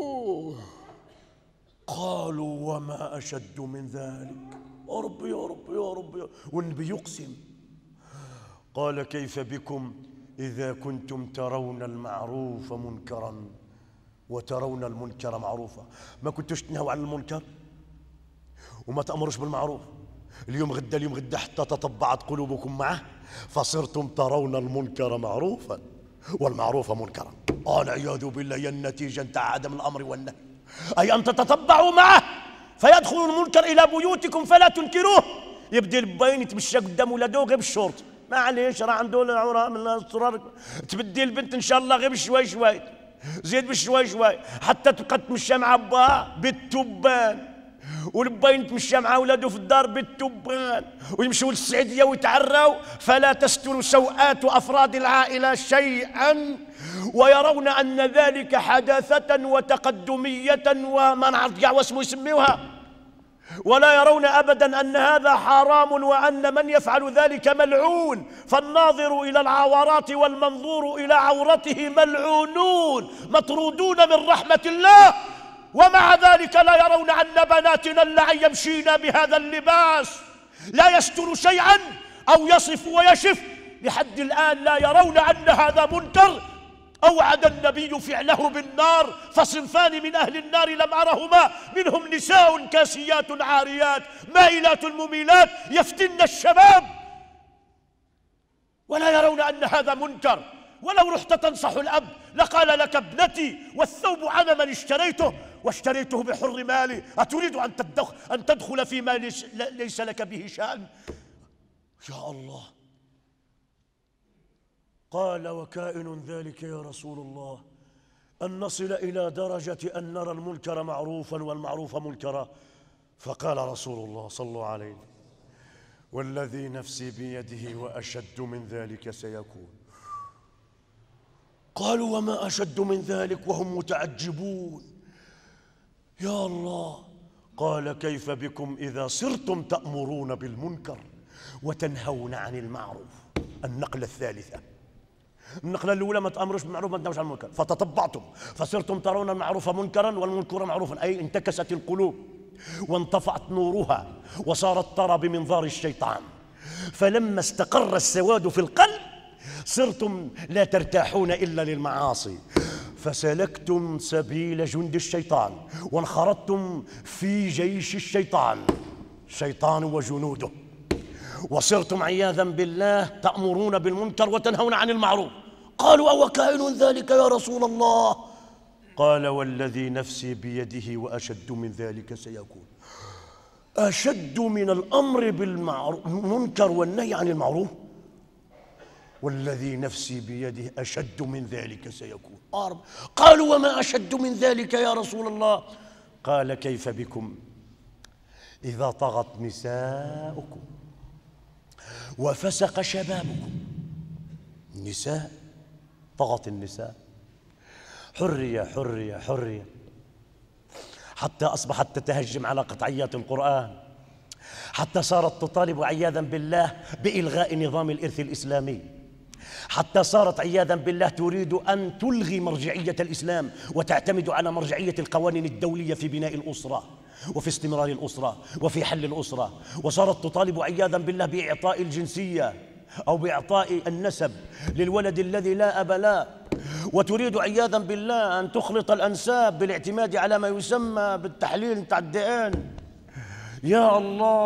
قالوا: وما أشد من ذلك؟ يا رب يا رب يا رب. والنبي يقسم قال: كيف بكم إذا كنتم ترون المعروف منكرا وترون المنكر معروفا؟ ما كنتوش تنهوا عن المنكر وما تأمروش بالمعروف، اليوم غدا حتى تطبعت قلوبكم معه فصرتم ترون المنكر معروفا والمعروف منكرا. والعياذ بالله، هي النتيجة نتاع عدم الأمر والنهي، أي أن تتطبعوا معه فيدخل المنكر إلى بيوتكم فلا تنكروه. يبدي البين يتمشى قدام ولده غير بالشورت، معليش راه عنده العوره من الصرار، تبدي البنت ان شاء الله غير بشوي شوي، زيد بشوي شوي حتى تبقى تمشى مع باها بالتبان، والباين يتمشى مع اولاده في الدار بالتبان، ويمشوا للسعوديه ويتعراو فلا تستر سوءات افراد العائله شيئا، ويرون ان ذلك حداثه وتقدميه وما نعرف كاع واسمو يسميوها، ولا يرون أبدا أن هذا حرام وأن من يفعل ذلك ملعون، فالناظر إلى العورات والمنظور إلى عورته ملعونون مطرودون من رحمة الله. ومع ذلك لا يرون أن بناتنا اللعن يمشين بهذا اللباس لا يستر شيئا أو يصف ويشف، لحد الآن لا يرون أن هذا منكر. أوعد النبي فعله بالنار، فصنفان من أهل النار لم أرهما، منهم نساء كاسيات عاريات مائلات مميلات يفتن الشباب، ولا يرون أن هذا منكر. ولو رحت تنصح الأب لقال لك: ابنتي والثوب أنا من اشتريته واشتريته بحر مالي، أتريد أن تدخل فيما ليس لك به شأن؟ يا الله. قال: وكائن ذلك يا رسول الله أن نصل إلى درجة أن نرى المنكر معروفا والمعروف منكرا؟ فقال رسول الله صلى الله عليه وسلم: والذي نفسي بيده وأشد من ذلك سيكون. قالوا: وما أشد من ذلك؟ وهم متعجبون. يا الله. قال: كيف بكم إذا صرتم تأمرون بالمنكر وتنهون عن المعروف؟ النقلة الثالثة. النقلة الأولى: ما تأمروش بالمعروف ما تنهوش عن المنكر، فتطبعتم فصرتم ترون المعروف منكرا والمنكر معروفا، أي انتكست القلوب وانطفأت نورها وصارت ترى بمنظار الشيطان. فلما استقر السواد في القلب صرتم لا ترتاحون إلا للمعاصي، فسلكتم سبيل جند الشيطان وانخرطتم في جيش الشيطان وجنوده، وصرتم عياذا بالله تأمرون بالمنكر وتنهون عن المعروف. قالوا أو كائن ذلك يا رسول الله؟ قال والذي نفسي بيده وأشد من ذلك سيكون. أشد من الأمر بالمنكر والنهي عن المعروف، والذي نفسي بيده أشد من ذلك سيكون. قالوا وما أشد من ذلك يا رسول الله؟ قال كيف بكم إذا طغت نساؤكم وفسق شبابكم. النساء، طغت النساء، حرية حتى أصبحت تتهجم على قطعيات القرآن، حتى صارت تطالب عياذا بالله بإلغاء نظام الإرث الإسلامي، حتى صارت عياذا بالله تريد أن تلغي مرجعية الإسلام وتعتمد على مرجعية القوانين الدولية في بناء الأسرة وفي استمرار الأسرة وفي حل الأسرة، وصارت تطالب عياذا بالله بإعطاء الجنسية أو بإعطاء النسب للولد الذي لا أب له، وتريد عياذا بالله أن تخلط الأنساب بالاعتماد على ما يسمى بالتحليل بتاع الDN. يا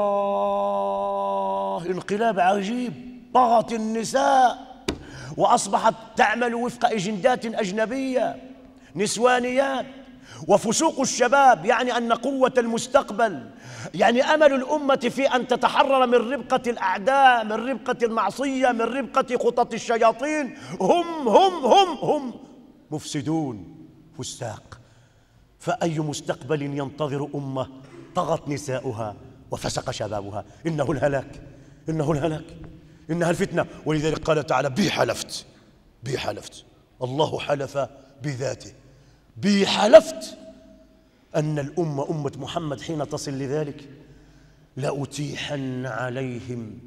الله، انقلاب عجيب. طغت النساء وأصبحت تعمل وفق أجندات أجنبية نسوانيات. وفسوق الشباب يعني أن قوة المستقبل، يعني أمل الأمة في أن تتحرر من ربقة الأعداء، من ربقة المعصية، من ربقة خطط الشياطين، هم مفسدون فساق. فأي مستقبل ينتظر أمة طغت نساؤها وفسق شبابها؟ إنه الهلاك، إنها الفتنة. ولذلك قال تعالى بي حلفت، الله حلف بذاته، بي حلفت أن الأمة أمة محمد حين تصل لذلك لأتيحن عليهم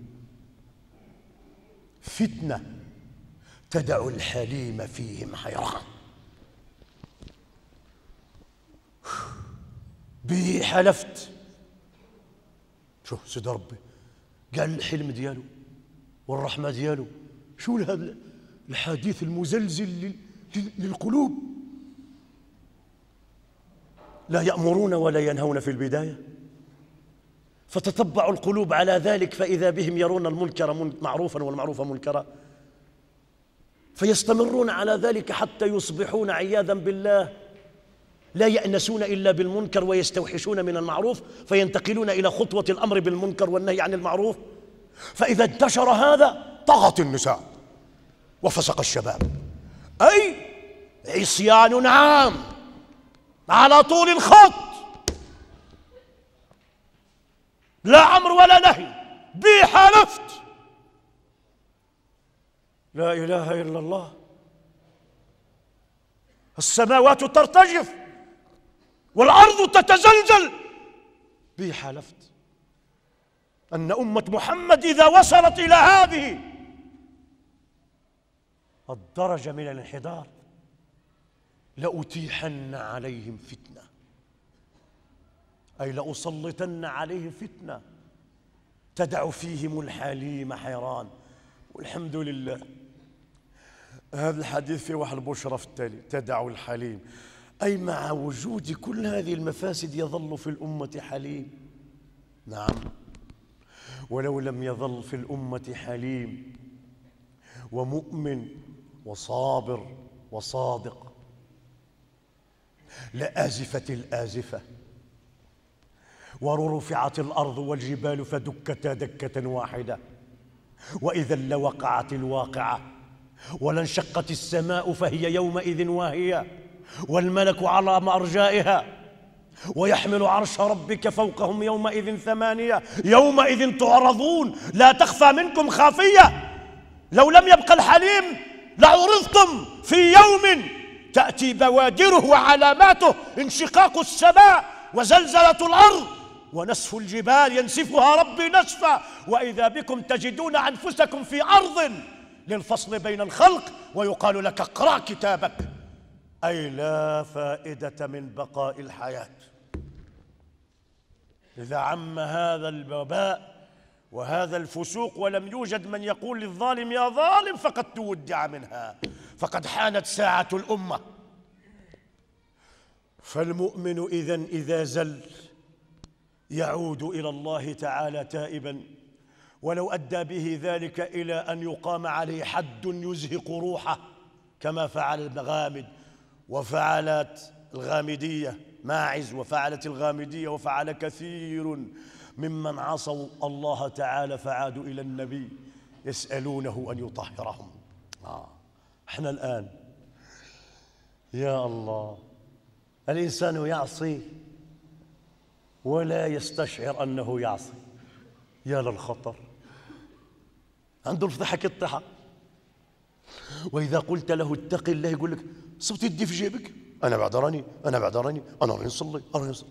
فتنة تدع الحليم فيهم حيران. بي حلفت. شوف سيد ربي قال الحلم دياله والرحمة دياله، شو هذا الحديث المزلزل للقلوب. لا يأمرون ولا ينهون في البداية، فتتبع القلوب على ذلك فإذا بهم يرون المنكر معروفا والمعروف منكرا، فيستمرون على ذلك حتى يصبحون عياذا بالله لا يأنسون إلا بالمنكر ويستوحشون من المعروف، فينتقلون إلى خطوة الأمر بالمنكر والنهي عن المعروف. فإذا انتشر هذا طغت النساء وفسق الشباب، أي عصيان عام على طول الخط، لا أمر ولا نهي. بي حلفت. لا إله إلا الله. السماوات ترتجف والأرض تتزلزل. بي حلفت أن أمة محمد إذا وصلت إلى هذه الدرجة من الانحدار لأتيحن عليهم فتنة، أي لأسلطن عليهم فتنة تدع فيهم الحليم حيران. والحمد لله هذا الحديث فيه واحد البشرى في التالي، تدع الحليم، أي مع وجود كل هذه المفاسد يظل في الأمة حليم. نعم، ولو لم يظل في الأمة حليم ومؤمن وصابر وصادق لآزفت الآزفة ورفعت الأرض والجبال فدكتا دكة واحدة، وإذا لوقعت الواقعة ولانشقت السماء فهي يومئذ واهية والملك على أرجائها ويحمل عرش ربك فوقهم يومئذ ثمانية يومئذ تعرضون لا تخفى منكم خافية. لو لم يبق الحليم لعرضتم في يوم تأتي بوادره وعلاماته انشقاق السماء وزلزلة الأرض ونسف الجبال ينسفها ربي نسفا، وإذا بكم تجدون أنفسكم في أرض للفصل بين الخلق ويقال لك اقرأ كتابك، أي لا فائدة من بقاء الحياة. إذا عم هذا الوباء وهذا الفسوق، ولم يوجد من يقول للظالم يا ظالم، فقد تودع منها، فقد حانت ساعة الأمة. فالمؤمن إذن إذا زل يعود إلى الله تعالى تائبا، ولو أدى به ذلك إلى أن يقام عليه حد يزهق روحه كما فعل الغامد وفعلت الغامدية ماعز وفعلت الغامدية وفعل كثير ممن عصوا الله تعالى فعادوا إلى النبي يسألونه أن يطهرهم. احنا الآن يا الله الإنسان يعصي ولا يستشعر أنه يعصي، يا للخطر. عنده الفضحك الطحى، وإذا قلت له اتق الله يقول لك صبت يدي في جيبك، أنا بعذرني أنا بعذرني أنا راني نصلي أنا راني نصلي.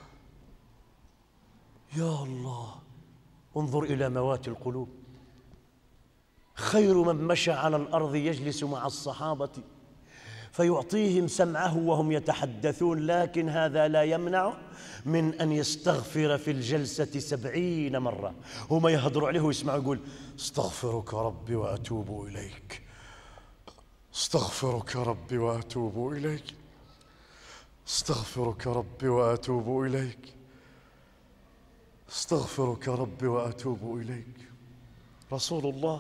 يا الله انظر إلى موات القلوب. خير من مشى على الأرض يجلس مع الصحابة فيعطيهم سمعه وهم يتحدثون، لكن هذا لا يمنع من أن يستغفر في الجلسة 70 مرة. هما يهضروا عليه ويسمعوا يقول استغفرك ربي وأتوب إليك، استغفرك ربي وأتوب إليك، استغفرك ربي وأتوب إليك، استغفرك ربي وأتوب إليك. رسول الله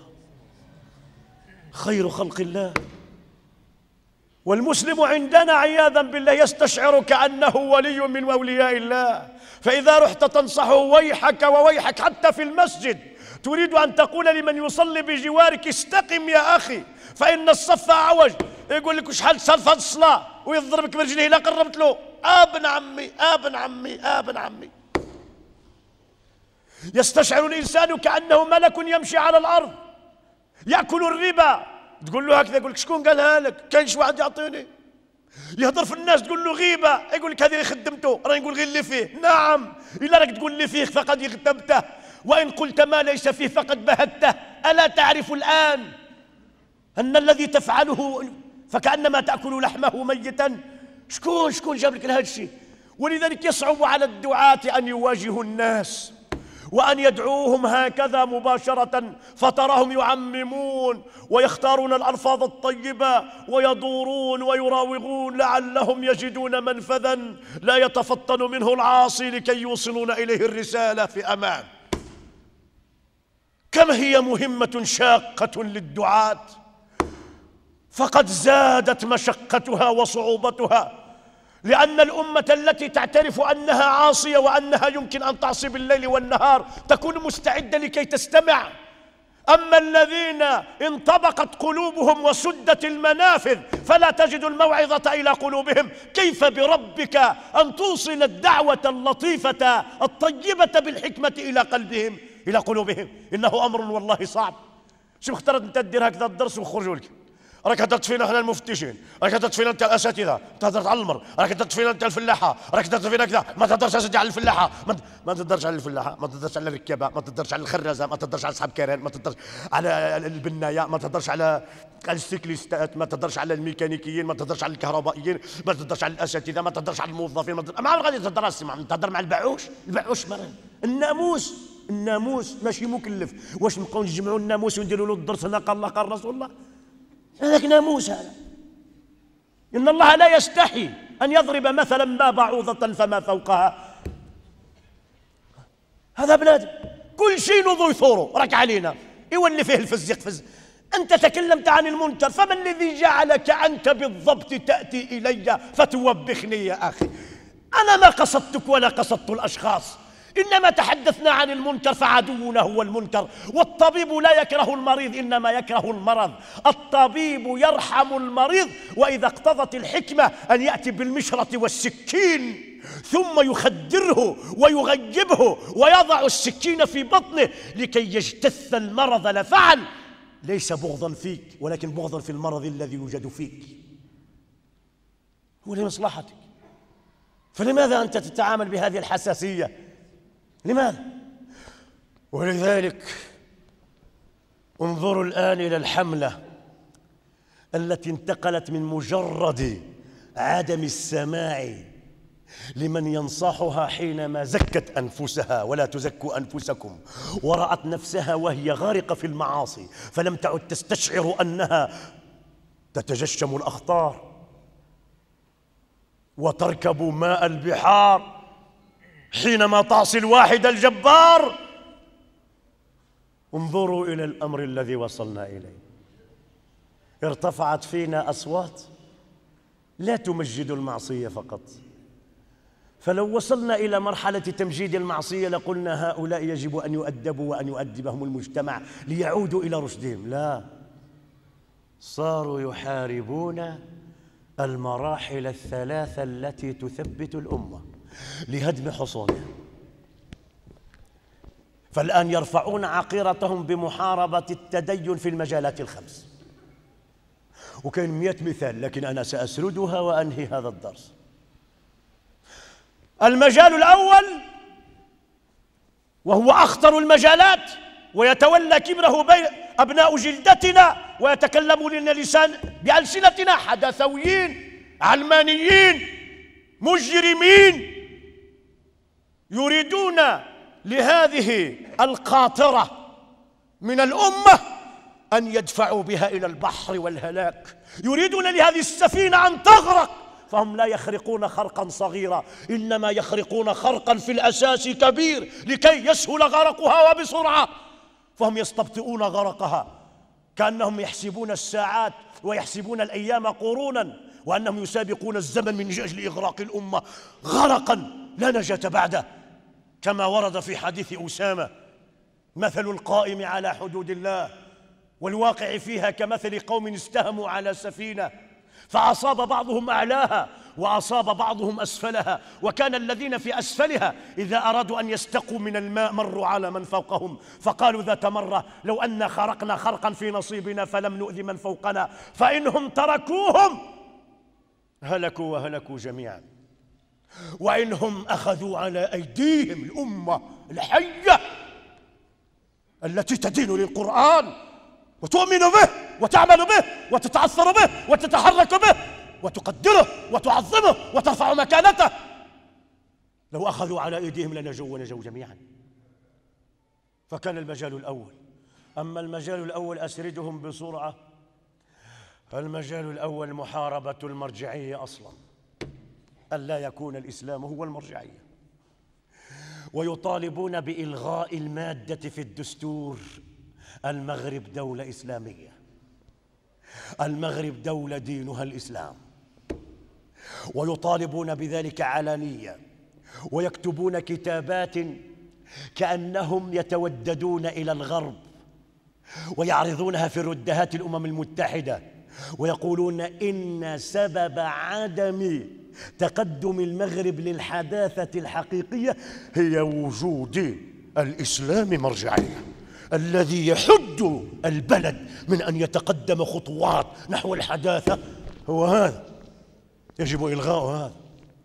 خير خلق الله. والمسلم عندنا عياذا بالله يستشعر كأنه ولي من أولياء الله، فإذا رحت تنصحه ويحك وويحك حتى في المسجد تريد أن تقول لمن يصلي بجوارك استقم يا أخي فإن الصف أعوج، يقول لك وشحال صرف هذه الصلاة ويضربك برجليه إلا قربت له ابن عمي ابن عمي ابن عمي. يستشعر الإنسان كأنه ملك يمشي على الأرض يأكل الربا، تقول له هكذا يقول لك شكون قالها لك؟ كاين شي واحد يعطيني. يهضر في الناس تقول له غيبة، يقول لك هذه اللي خدمته راني نقول غير اللي فيه. نعم إلا راك تقول اللي فيه فقد اغتبته، وإن قلت ما ليس فيه فقد بهته. ألا تعرف الآن أن الذي تفعله فكأنما تأكل لحمه ميتا؟ شكون جاب لك هذا الشيء؟ ولذلك يصعب على الدعاة أن يواجهوا الناس وأن يدعوهم هكذا مباشرة، فتراهم يعممون ويختارون الألفاظ الطيبة ويدورون ويراوغون لعلهم يجدون منفذا لا يتفطن منه العاصي لكي يوصلون إليه الرسالة في أمان. كم هي مهمة شاقة للدعاة، فقد زادت مشقتها وصعوبتها، لأن الأمة التي تعترف أنها عاصية وأنها يمكن أن تعصي بالليل والنهار تكون مستعدة لكي تستمع. أما الذين انطبقت قلوبهم وسدت المنافذ فلا تجد الموعظة إلى قلوبهم، كيف بربك أن توصل الدعوة اللطيفة الطيبة بالحكمة إلى قلبهم إلى قلوبهم؟ إنه أمر والله صعب. شو اخترت أنت تدير هكذا الدرس وخرجوا لك؟ راك هدرت فينا احنا المفتشين، راك هدرت فينا انت الاساتذه، انت هدرت على المر، راك هدرت فينا انت الفلاحه، راك هدرت فينا كذا. ما تهدرش اساتذه على الفلاحه، ما تهدرش على الفلاحه، ما تهدرش على الركابه، ما تهدرش على الخرازه، ما تهدرش على اصحاب كيران، ما تهدرش على البنايه، ما تهدرش على السيكليستات، ما تهدرش على الميكانيكيين، ما تهدرش على الكهربائيين، ما تهدرش على الاساتذه، ما تهدرش على الموظفين، ما غادي تهدر اسمع، تهدر مع البعوش مرة. الناموس ماشي مكلف. واش نبقاو نجمعوا الناموس ونديروا له الدرس هنا قال الله قال رسول الله؟ هذاك ناموس هذا. إن الله لا يستحي أن يضرب مثلا ما بعوضة فما فوقها. هذا بنادم كل شيء له يثوره. راك علينا يولي فيه الفز يقفز. أنت تكلمت عن المنكر، فما الذي جعلك أنت بالضبط تأتي إلي فتوبخني يا أخي؟ أنا ما قصدتك ولا قصدت الأشخاص، إنما تحدثنا عن المنكر، فعدونا هو المنكر. والطبيب لا يكره المريض إنما يكره المرض. الطبيب يرحم المريض، وإذا اقتضت الحكمة أن يأتي بالمشرط والسكين ثم يخدره ويغيبه ويضع السكين في بطنه لكي يجتث المرض لفعل، ليس بغضا فيك ولكن بغضا في المرض الذي يوجد فيك، هو لمصلحتك. فلماذا أنت تتعامل بهذه الحساسية؟ لماذا؟ ولذلك انظروا الآن إلى الحملة التي انتقلت من مجرد عدم السماع لمن ينصحها حينما زكت أنفسها ولا تزكوا أنفسكم، ورأت نفسها وهي غارقة في المعاصي فلم تعد تستشعر أنها تتجشم الأخطار وتركب ماء البحار حينما تعصي الواحد الجبار. انظروا إلى الأمر الذي وصلنا إليه. ارتفعت فينا أصوات لا تمجد المعصية فقط، فلو وصلنا إلى مرحلة تمجيد المعصية لقلنا هؤلاء يجب أن يؤدبوا وأن يؤدبهم المجتمع ليعودوا إلى رشدهم. لا، صاروا يحاربون المراحل الثلاثة التي تثبت الأمة لهدم حصونها. فالآن يرفعون عقيرتهم بمحاربة التدين في المجالات الخمس، وكاين 100 مثال لكن أنا سأسردها وأنهي هذا الدرس. المجال الأول وهو أخطر المجالات ويتولى كبره بين أبناء جلدتنا ويتكلمون لنا بألسنتنا حدثويين علمانيين مجرمين يريدون لهذه القاطرة من الأمة أن يدفعوا بها إلى البحر والهلاك، يريدون لهذه السفينة أن تغرق، فهم لا يخرقون خرقا صغيرا إنما يخرقون خرقا في الأساس كبير لكي يسهل غرقها وبسرعة، فهم يستبطئون غرقها كأنهم يحسبون الساعات ويحسبون الأيام قرونا وأنهم يسابقون الزمن من أجل إغراق الأمة غرقا لا نجاة بعده، كما ورد في حديث أسامة: مثل القائم على حدود الله والواقع فيها كمثل قوم استهموا على سفينة فأصاب بعضهم أعلاها وأصاب بعضهم أسفلها، وكان الذين في أسفلها إذا أرادوا أن يستقوا من الماء مروا على من فوقهم فقالوا ذات مرة: لو أن خرقنا خرقا في نصيبنا فلم نؤذي من فوقنا، فإنهم تركوهم هلكوا وهلكوا جميعا، وإنهم أخذوا على أيديهم الأمة الحية التي تدين للقرآن وتؤمن به وتعمل به وتتأثر به وتتحرك به وتقدره وتعظمه وترفع مكانته، لو أخذوا على أيديهم لنجوا ونجوا جميعا. فكان المجال الأول. أما المجال الأول أسردهم بسرعة. المجال الأول محاربة المرجعية أصلا، ألا يكون الإسلام هو المرجعية، ويطالبون بإلغاء المادة في الدستور: المغرب دولة إسلامية، المغرب دولة دينها الإسلام، ويطالبون بذلك علانية، ويكتبون كتابات كأنهم يتوددون إلى الغرب ويعرضونها في ردهات الأمم المتحدة ويقولون إن سبب عدم تقدم المغرب للحداثة الحقيقية هي وجود الإسلام مرجعية الذي يحد البلد من أن يتقدم خطوات نحو الحداثة. هو هذا يجب إلغاء هذا.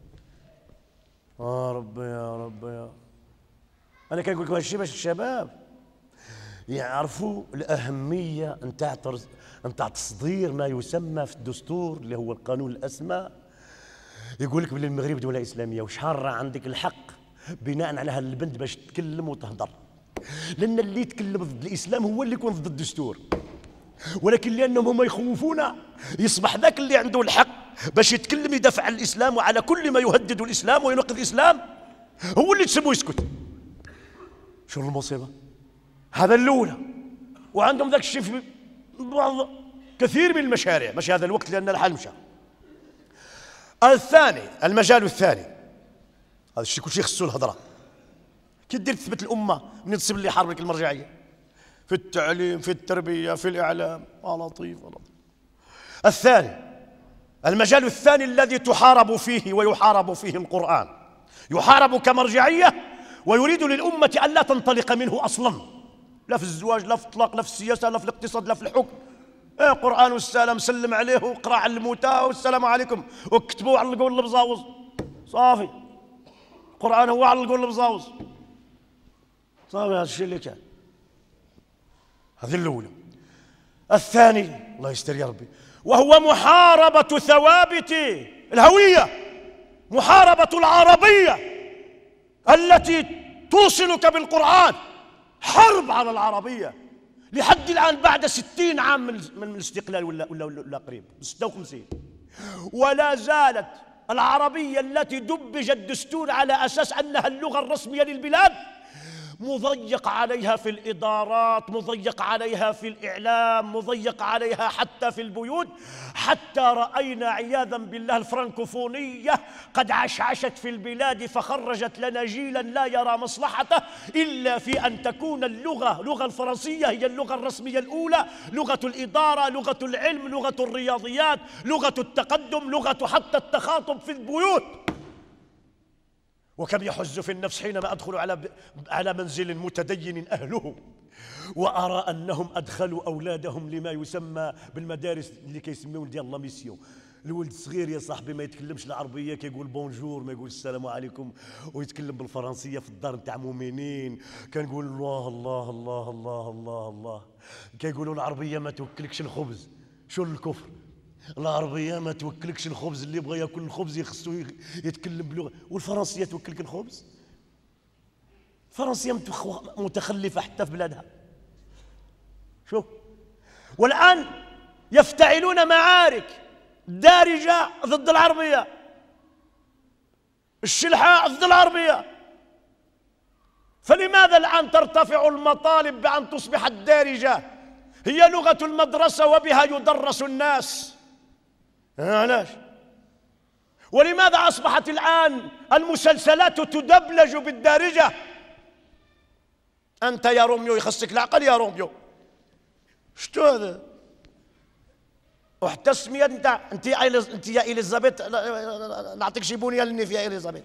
رب يا رب يا أنا كنقول لكم هالشيء باش الشباب يعرفوا الأهمية نتاع تصدير ما يسمى في الدستور اللي هو القانون الأسمى. يقول لك بلي المغرب دولة إسلامية، وشحال عندك الحق بناء على هالبند باش تتكلم وتهضر، لأن اللي يتكلم ضد الإسلام هو اللي يكون ضد الدستور، ولكن لأنهم هم يخوفونا يصبح ذاك اللي عنده الحق باش يتكلم يدافع عن الإسلام وعلى كل ما يهدد الإسلام وينقذ الإسلام هو اللي تسموه يسكت. شو المصيبة؟ هذا الأولى. وعندهم ذاك الشيء في بعض كثير من المشاريع، مش هذا الوقت لأن الحال مشى. الثاني، المجال الثاني، هذا الشيء كل شيء خصو الهضرة. كي دير تثبت الأمة من تصيب اللي حارب لك المرجعية في التعليم، في التربية، في الإعلام. لطيف لطيف. الثاني، المجال الثاني الذي تحارب فيه ويحارب فيه القرآن، يحارب كمرجعية ويريد للأمة أن لا تنطلق منه أصلا، لا في الزواج لا في الطلاق لا في السياسة لا في الاقتصاد لا في الحكم. قرآن والسلام، سلم عليه وقرأ على الموتى والسلام عليكم، وكتبوا على القول البزاوز صافي. القرآن هو على القول البزاوز صافي. هذا الشيء اللي كان. هذه الأولى. الثاني، الله يستر يا ربي، وهو محاربة ثوابت الهوية محاربة العربية التي توصلك بالقرآن، حرب على العربية لحد الآن بعد 60 عام من الاستقلال ولا قريب 56، ولا زالت العربية التي دبج الدستور على أساس أنها اللغة الرسمية للبلاد مضيق عليها في الإدارات، مضيق عليها في الإعلام، مضيق عليها حتى في البيوت، حتى رأينا عياذا بالله الفرنكوفونية قد عشعشت في البلاد فخرجت لنا جيلا لا يرى مصلحته إلا في أن تكون اللغة الفرنسية هي اللغة الرسمية الأولى، لغة الإدارة، لغة العلم، لغة الرياضيات، لغة التقدم، لغة حتى التخاطب في البيوت. وكم يحز في النفس حينما أدخل على منزل متدين أهله وأرى أنهم أدخلوا أولادهم لما يسمى بالمدارس اللي كيسميون ديال لا ميسيون. الولد الصغير يا صاحبي ما يتكلمش العربية، كيقول بونجور، ما يقول السلام عليكم، ويتكلم بالفرنسية في الدار نتاع مؤمنين، كنقول الله الله الله الله الله الله. كيقولوا العربية ما توكلكش الخبز. شو الكفر؟ العربية ما توكلكش الخبز، اللي بغى ياكل الخبز يخصو يتكلم بلغة. والفرنسية توكلك الخبز؟ الفرنسية متخلفة حتى في بلادها. شوف، والآن يفتعلون معارك دارجة ضد العربية، الشلحة ضد العربية. فلماذا الآن ترتفع المطالب بأن تصبح الدارجة هي لغة المدرسة وبها يدرس الناس؟ علاش؟ ولماذا أصبحت الآن المسلسلات تدبلج بالدارجة؟ أنت يا روميو يخصك العقل يا روميو. شتو هذا؟ وحتى السمية أنت يا إليزابيث، نعطيك شي بنية للنيف يا إليزابيث.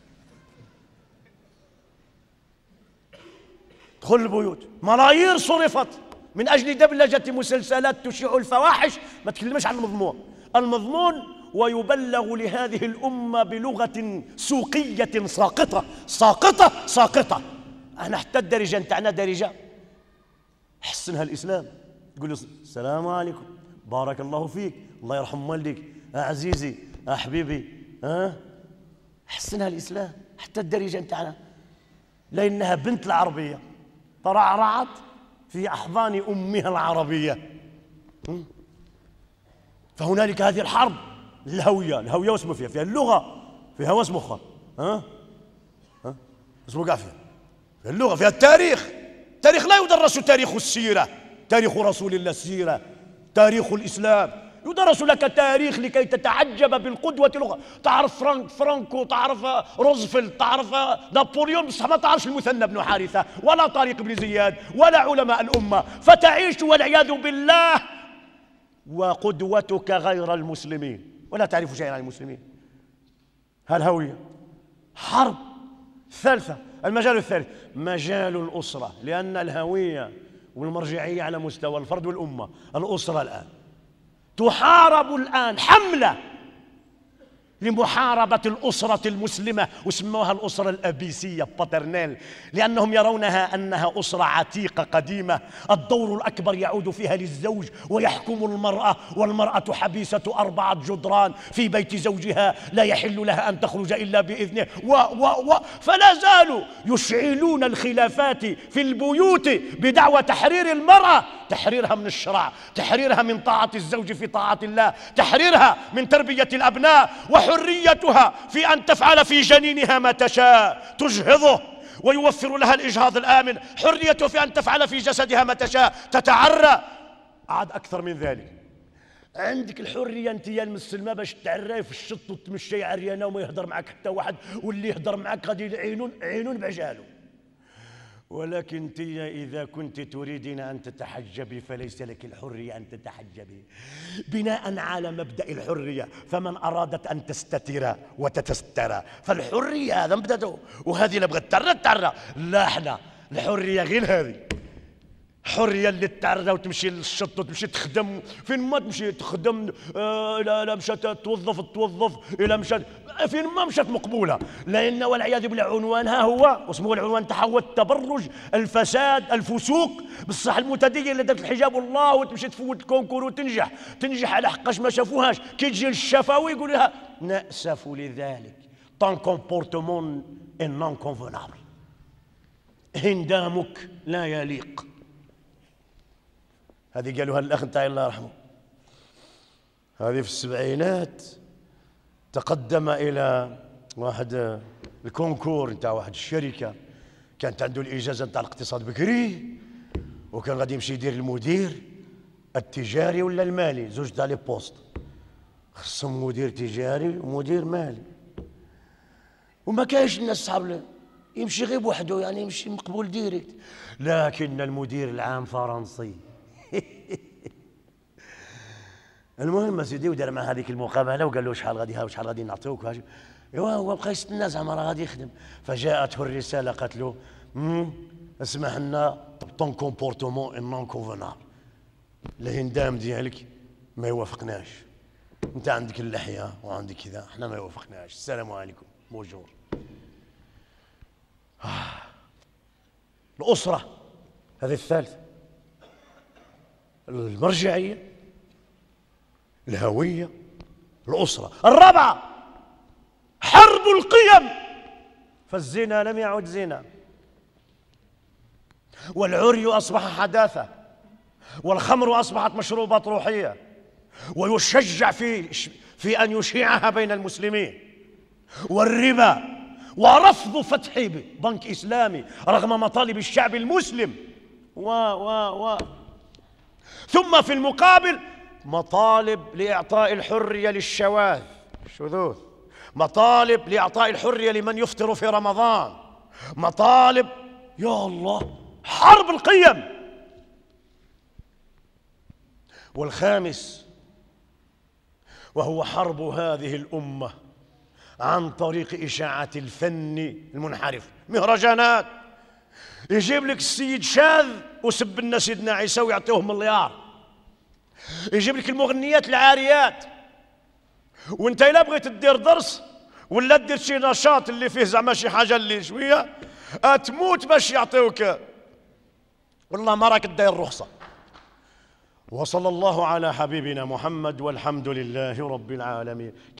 دخل البيوت، ملايير صرفت من أجل دبلجة مسلسلات تشيع الفواحش. ما تكلمش عن المضمون ويبلغ لهذه الأمة بلغة سوقية ساقطة ساقطة ساقطة. احنا حتى الدارجة نتاعنا دارجة حسنها الإسلام، تقول له السلام عليكم، بارك الله فيك، الله يرحم والديك، عزيزي، حبيبي، حسنها الإسلام. حتى الدارجة نتاعنا لأنها بنت العربية ترعرعت في أحضان أمها العربية. فهنالك هذه الحرب الهوية واسمه فيها اللغة، فيها واسمه أخر، اسمه قاع فيها اللغة، فيها التاريخ. التاريخ لا يدرس تاريخ السيرة، تاريخ رسول الله السيرة، تاريخ الإسلام. يدرس لك تاريخ لكي تتعجب بالقدوة لغة. تعرف فرانكو، تعرف روزفلت، تعرف نابليون، بصح ما تعرفش المثنى بن حارثة ولا طارق بن زياد ولا علماء الأمة، فتعيش والعياذ بالله وقدوتك غير المسلمين ولا تعرف شيئا عن المسلمين. هالهوية حرب. ثالثة، المجال الثالث مجال الأسرة، لأن الهوية والمرجعية على مستوى الفرد والأمة. الأسرة الآن تحارب الآن حملة لمحاربة الأسرة المسلمة، وسموها الأسرة الأبيسية باترنيل، لأنهم يرونها أنها أسرة عتيقة قديمة الدور الأكبر يعود فيها للزوج ويحكم المرأة، والمرأة حبيسة 4 جدران في بيت زوجها، لا يحل لها أن تخرج إلا بإذنه فلا زالوا يشعلون الخلافات في البيوت بدعوى تحرير المرأة، تحريرها من الشرع، تحريرها من طاعة الزوج في طاعة الله، تحريرها من تربية الأبناء، وحريتها في أن تفعل في جنينها ما تشاء، تجهضه ويوفر لها الإجهاض الآمن، حريتها في أن تفعل في جسدها ما تشاء، تتعرى. عاد أكثر من ذلك، عندك الحرية أنت يا المسلمة باش تعري في الشط وتمشي عريانة وما يهضر معك حتى واحد، واللي يهضر معك غادي عينون بعجاله. ولكن أنت إذا كنت تريدين أن تتحجبي فليس لك الحرية أن تتحجبي بناء على مبدأ الحرية. فمن أرادت أن تستتر وتتستر فالحرية هذا مبدأ، وهذه اللي بغت تعرى. لا، احنا الحرية غير هذه، حرية اللي تعرى وتمشي للشط وتمشي تخدم فين ما تمشي تخدم، لا مشات توظف، إلا مشات فين ما مشات مقبولة، لأن والعياذ بالله عنوانها هو واسمه العنوان تاعها هو التبرج، الفساد، الفسوق. بصح المتدين اللي دارت الحجاب والله وتمشي تفوت الكونكور وتنجح على حقاش ما شافوهاش، كي تجي للشفاوي يقول لها نأسف لذلك ton comportement est non convenable. هندامك لا يليق. هذه قالوها الأخ نتاعي الله يرحمه، هذه في السبعينات. تقدم إلى واحد الكونكور نتاع واحد الشركة، كانت عنده الإجازة نتاع الاقتصاد بكري، وكان غادي يمشي يدير المدير التجاري ولا المالي، زوج تاع لي بوست، خصهم مدير تجاري ومدير مالي، وما كاينش الناس صحاب يمشي غير بوحده، يعني يمشي مقبول ديريكت. لكن المدير العام فرنسي. المهم سيدي ودار مع هذيك المقابله وقال له شحال غادي وشحال غادي نعطيوك. ايوا هو بقى يستنى زعما راه غادي يخدم. فجاءته الرساله قالت له اسمح لنا طون كومبورتمون نون كونفونابل، الهندام ديالك ما يوافقناش، انت عندك اللحيه وعندك كذا، احنا ما يوافقناش، السلام عليكم بونجور. الاسره هذه الثالثه، المرجعيه، الهويه، الاسره. الرابعه حرب القيم، فالزنا لم يعد زنا، والعري اصبح حداثه، والخمر اصبحت مشروبات روحيه، ويشجع في ان يشيعها بين المسلمين، والربا ورفض فتح بنك اسلامي رغم مطالب الشعب المسلم ثم في المقابل مطالب لاعطاء الحريه للشواذ، الشذوذ، مطالب لاعطاء الحريه لمن يفطر في رمضان، مطالب، يا الله، حرب القيم. والخامس وهو حرب هذه الامه عن طريق اشاعه الفن المنحرف، مهرجانات، يجيب لك السيد شاذ وسب لنا سيدنا عيسى ويعطيهم مليار، يجيب لك المغنيات العاريات، وانت الا بغيت دير درس ولا دير شي نشاط اللي فيه زعما شي حاجه اللي شويه تموت باش يعطيوك، والله ما راك داير الرخصه. وصلى الله على حبيبنا محمد والحمد لله رب العالمين.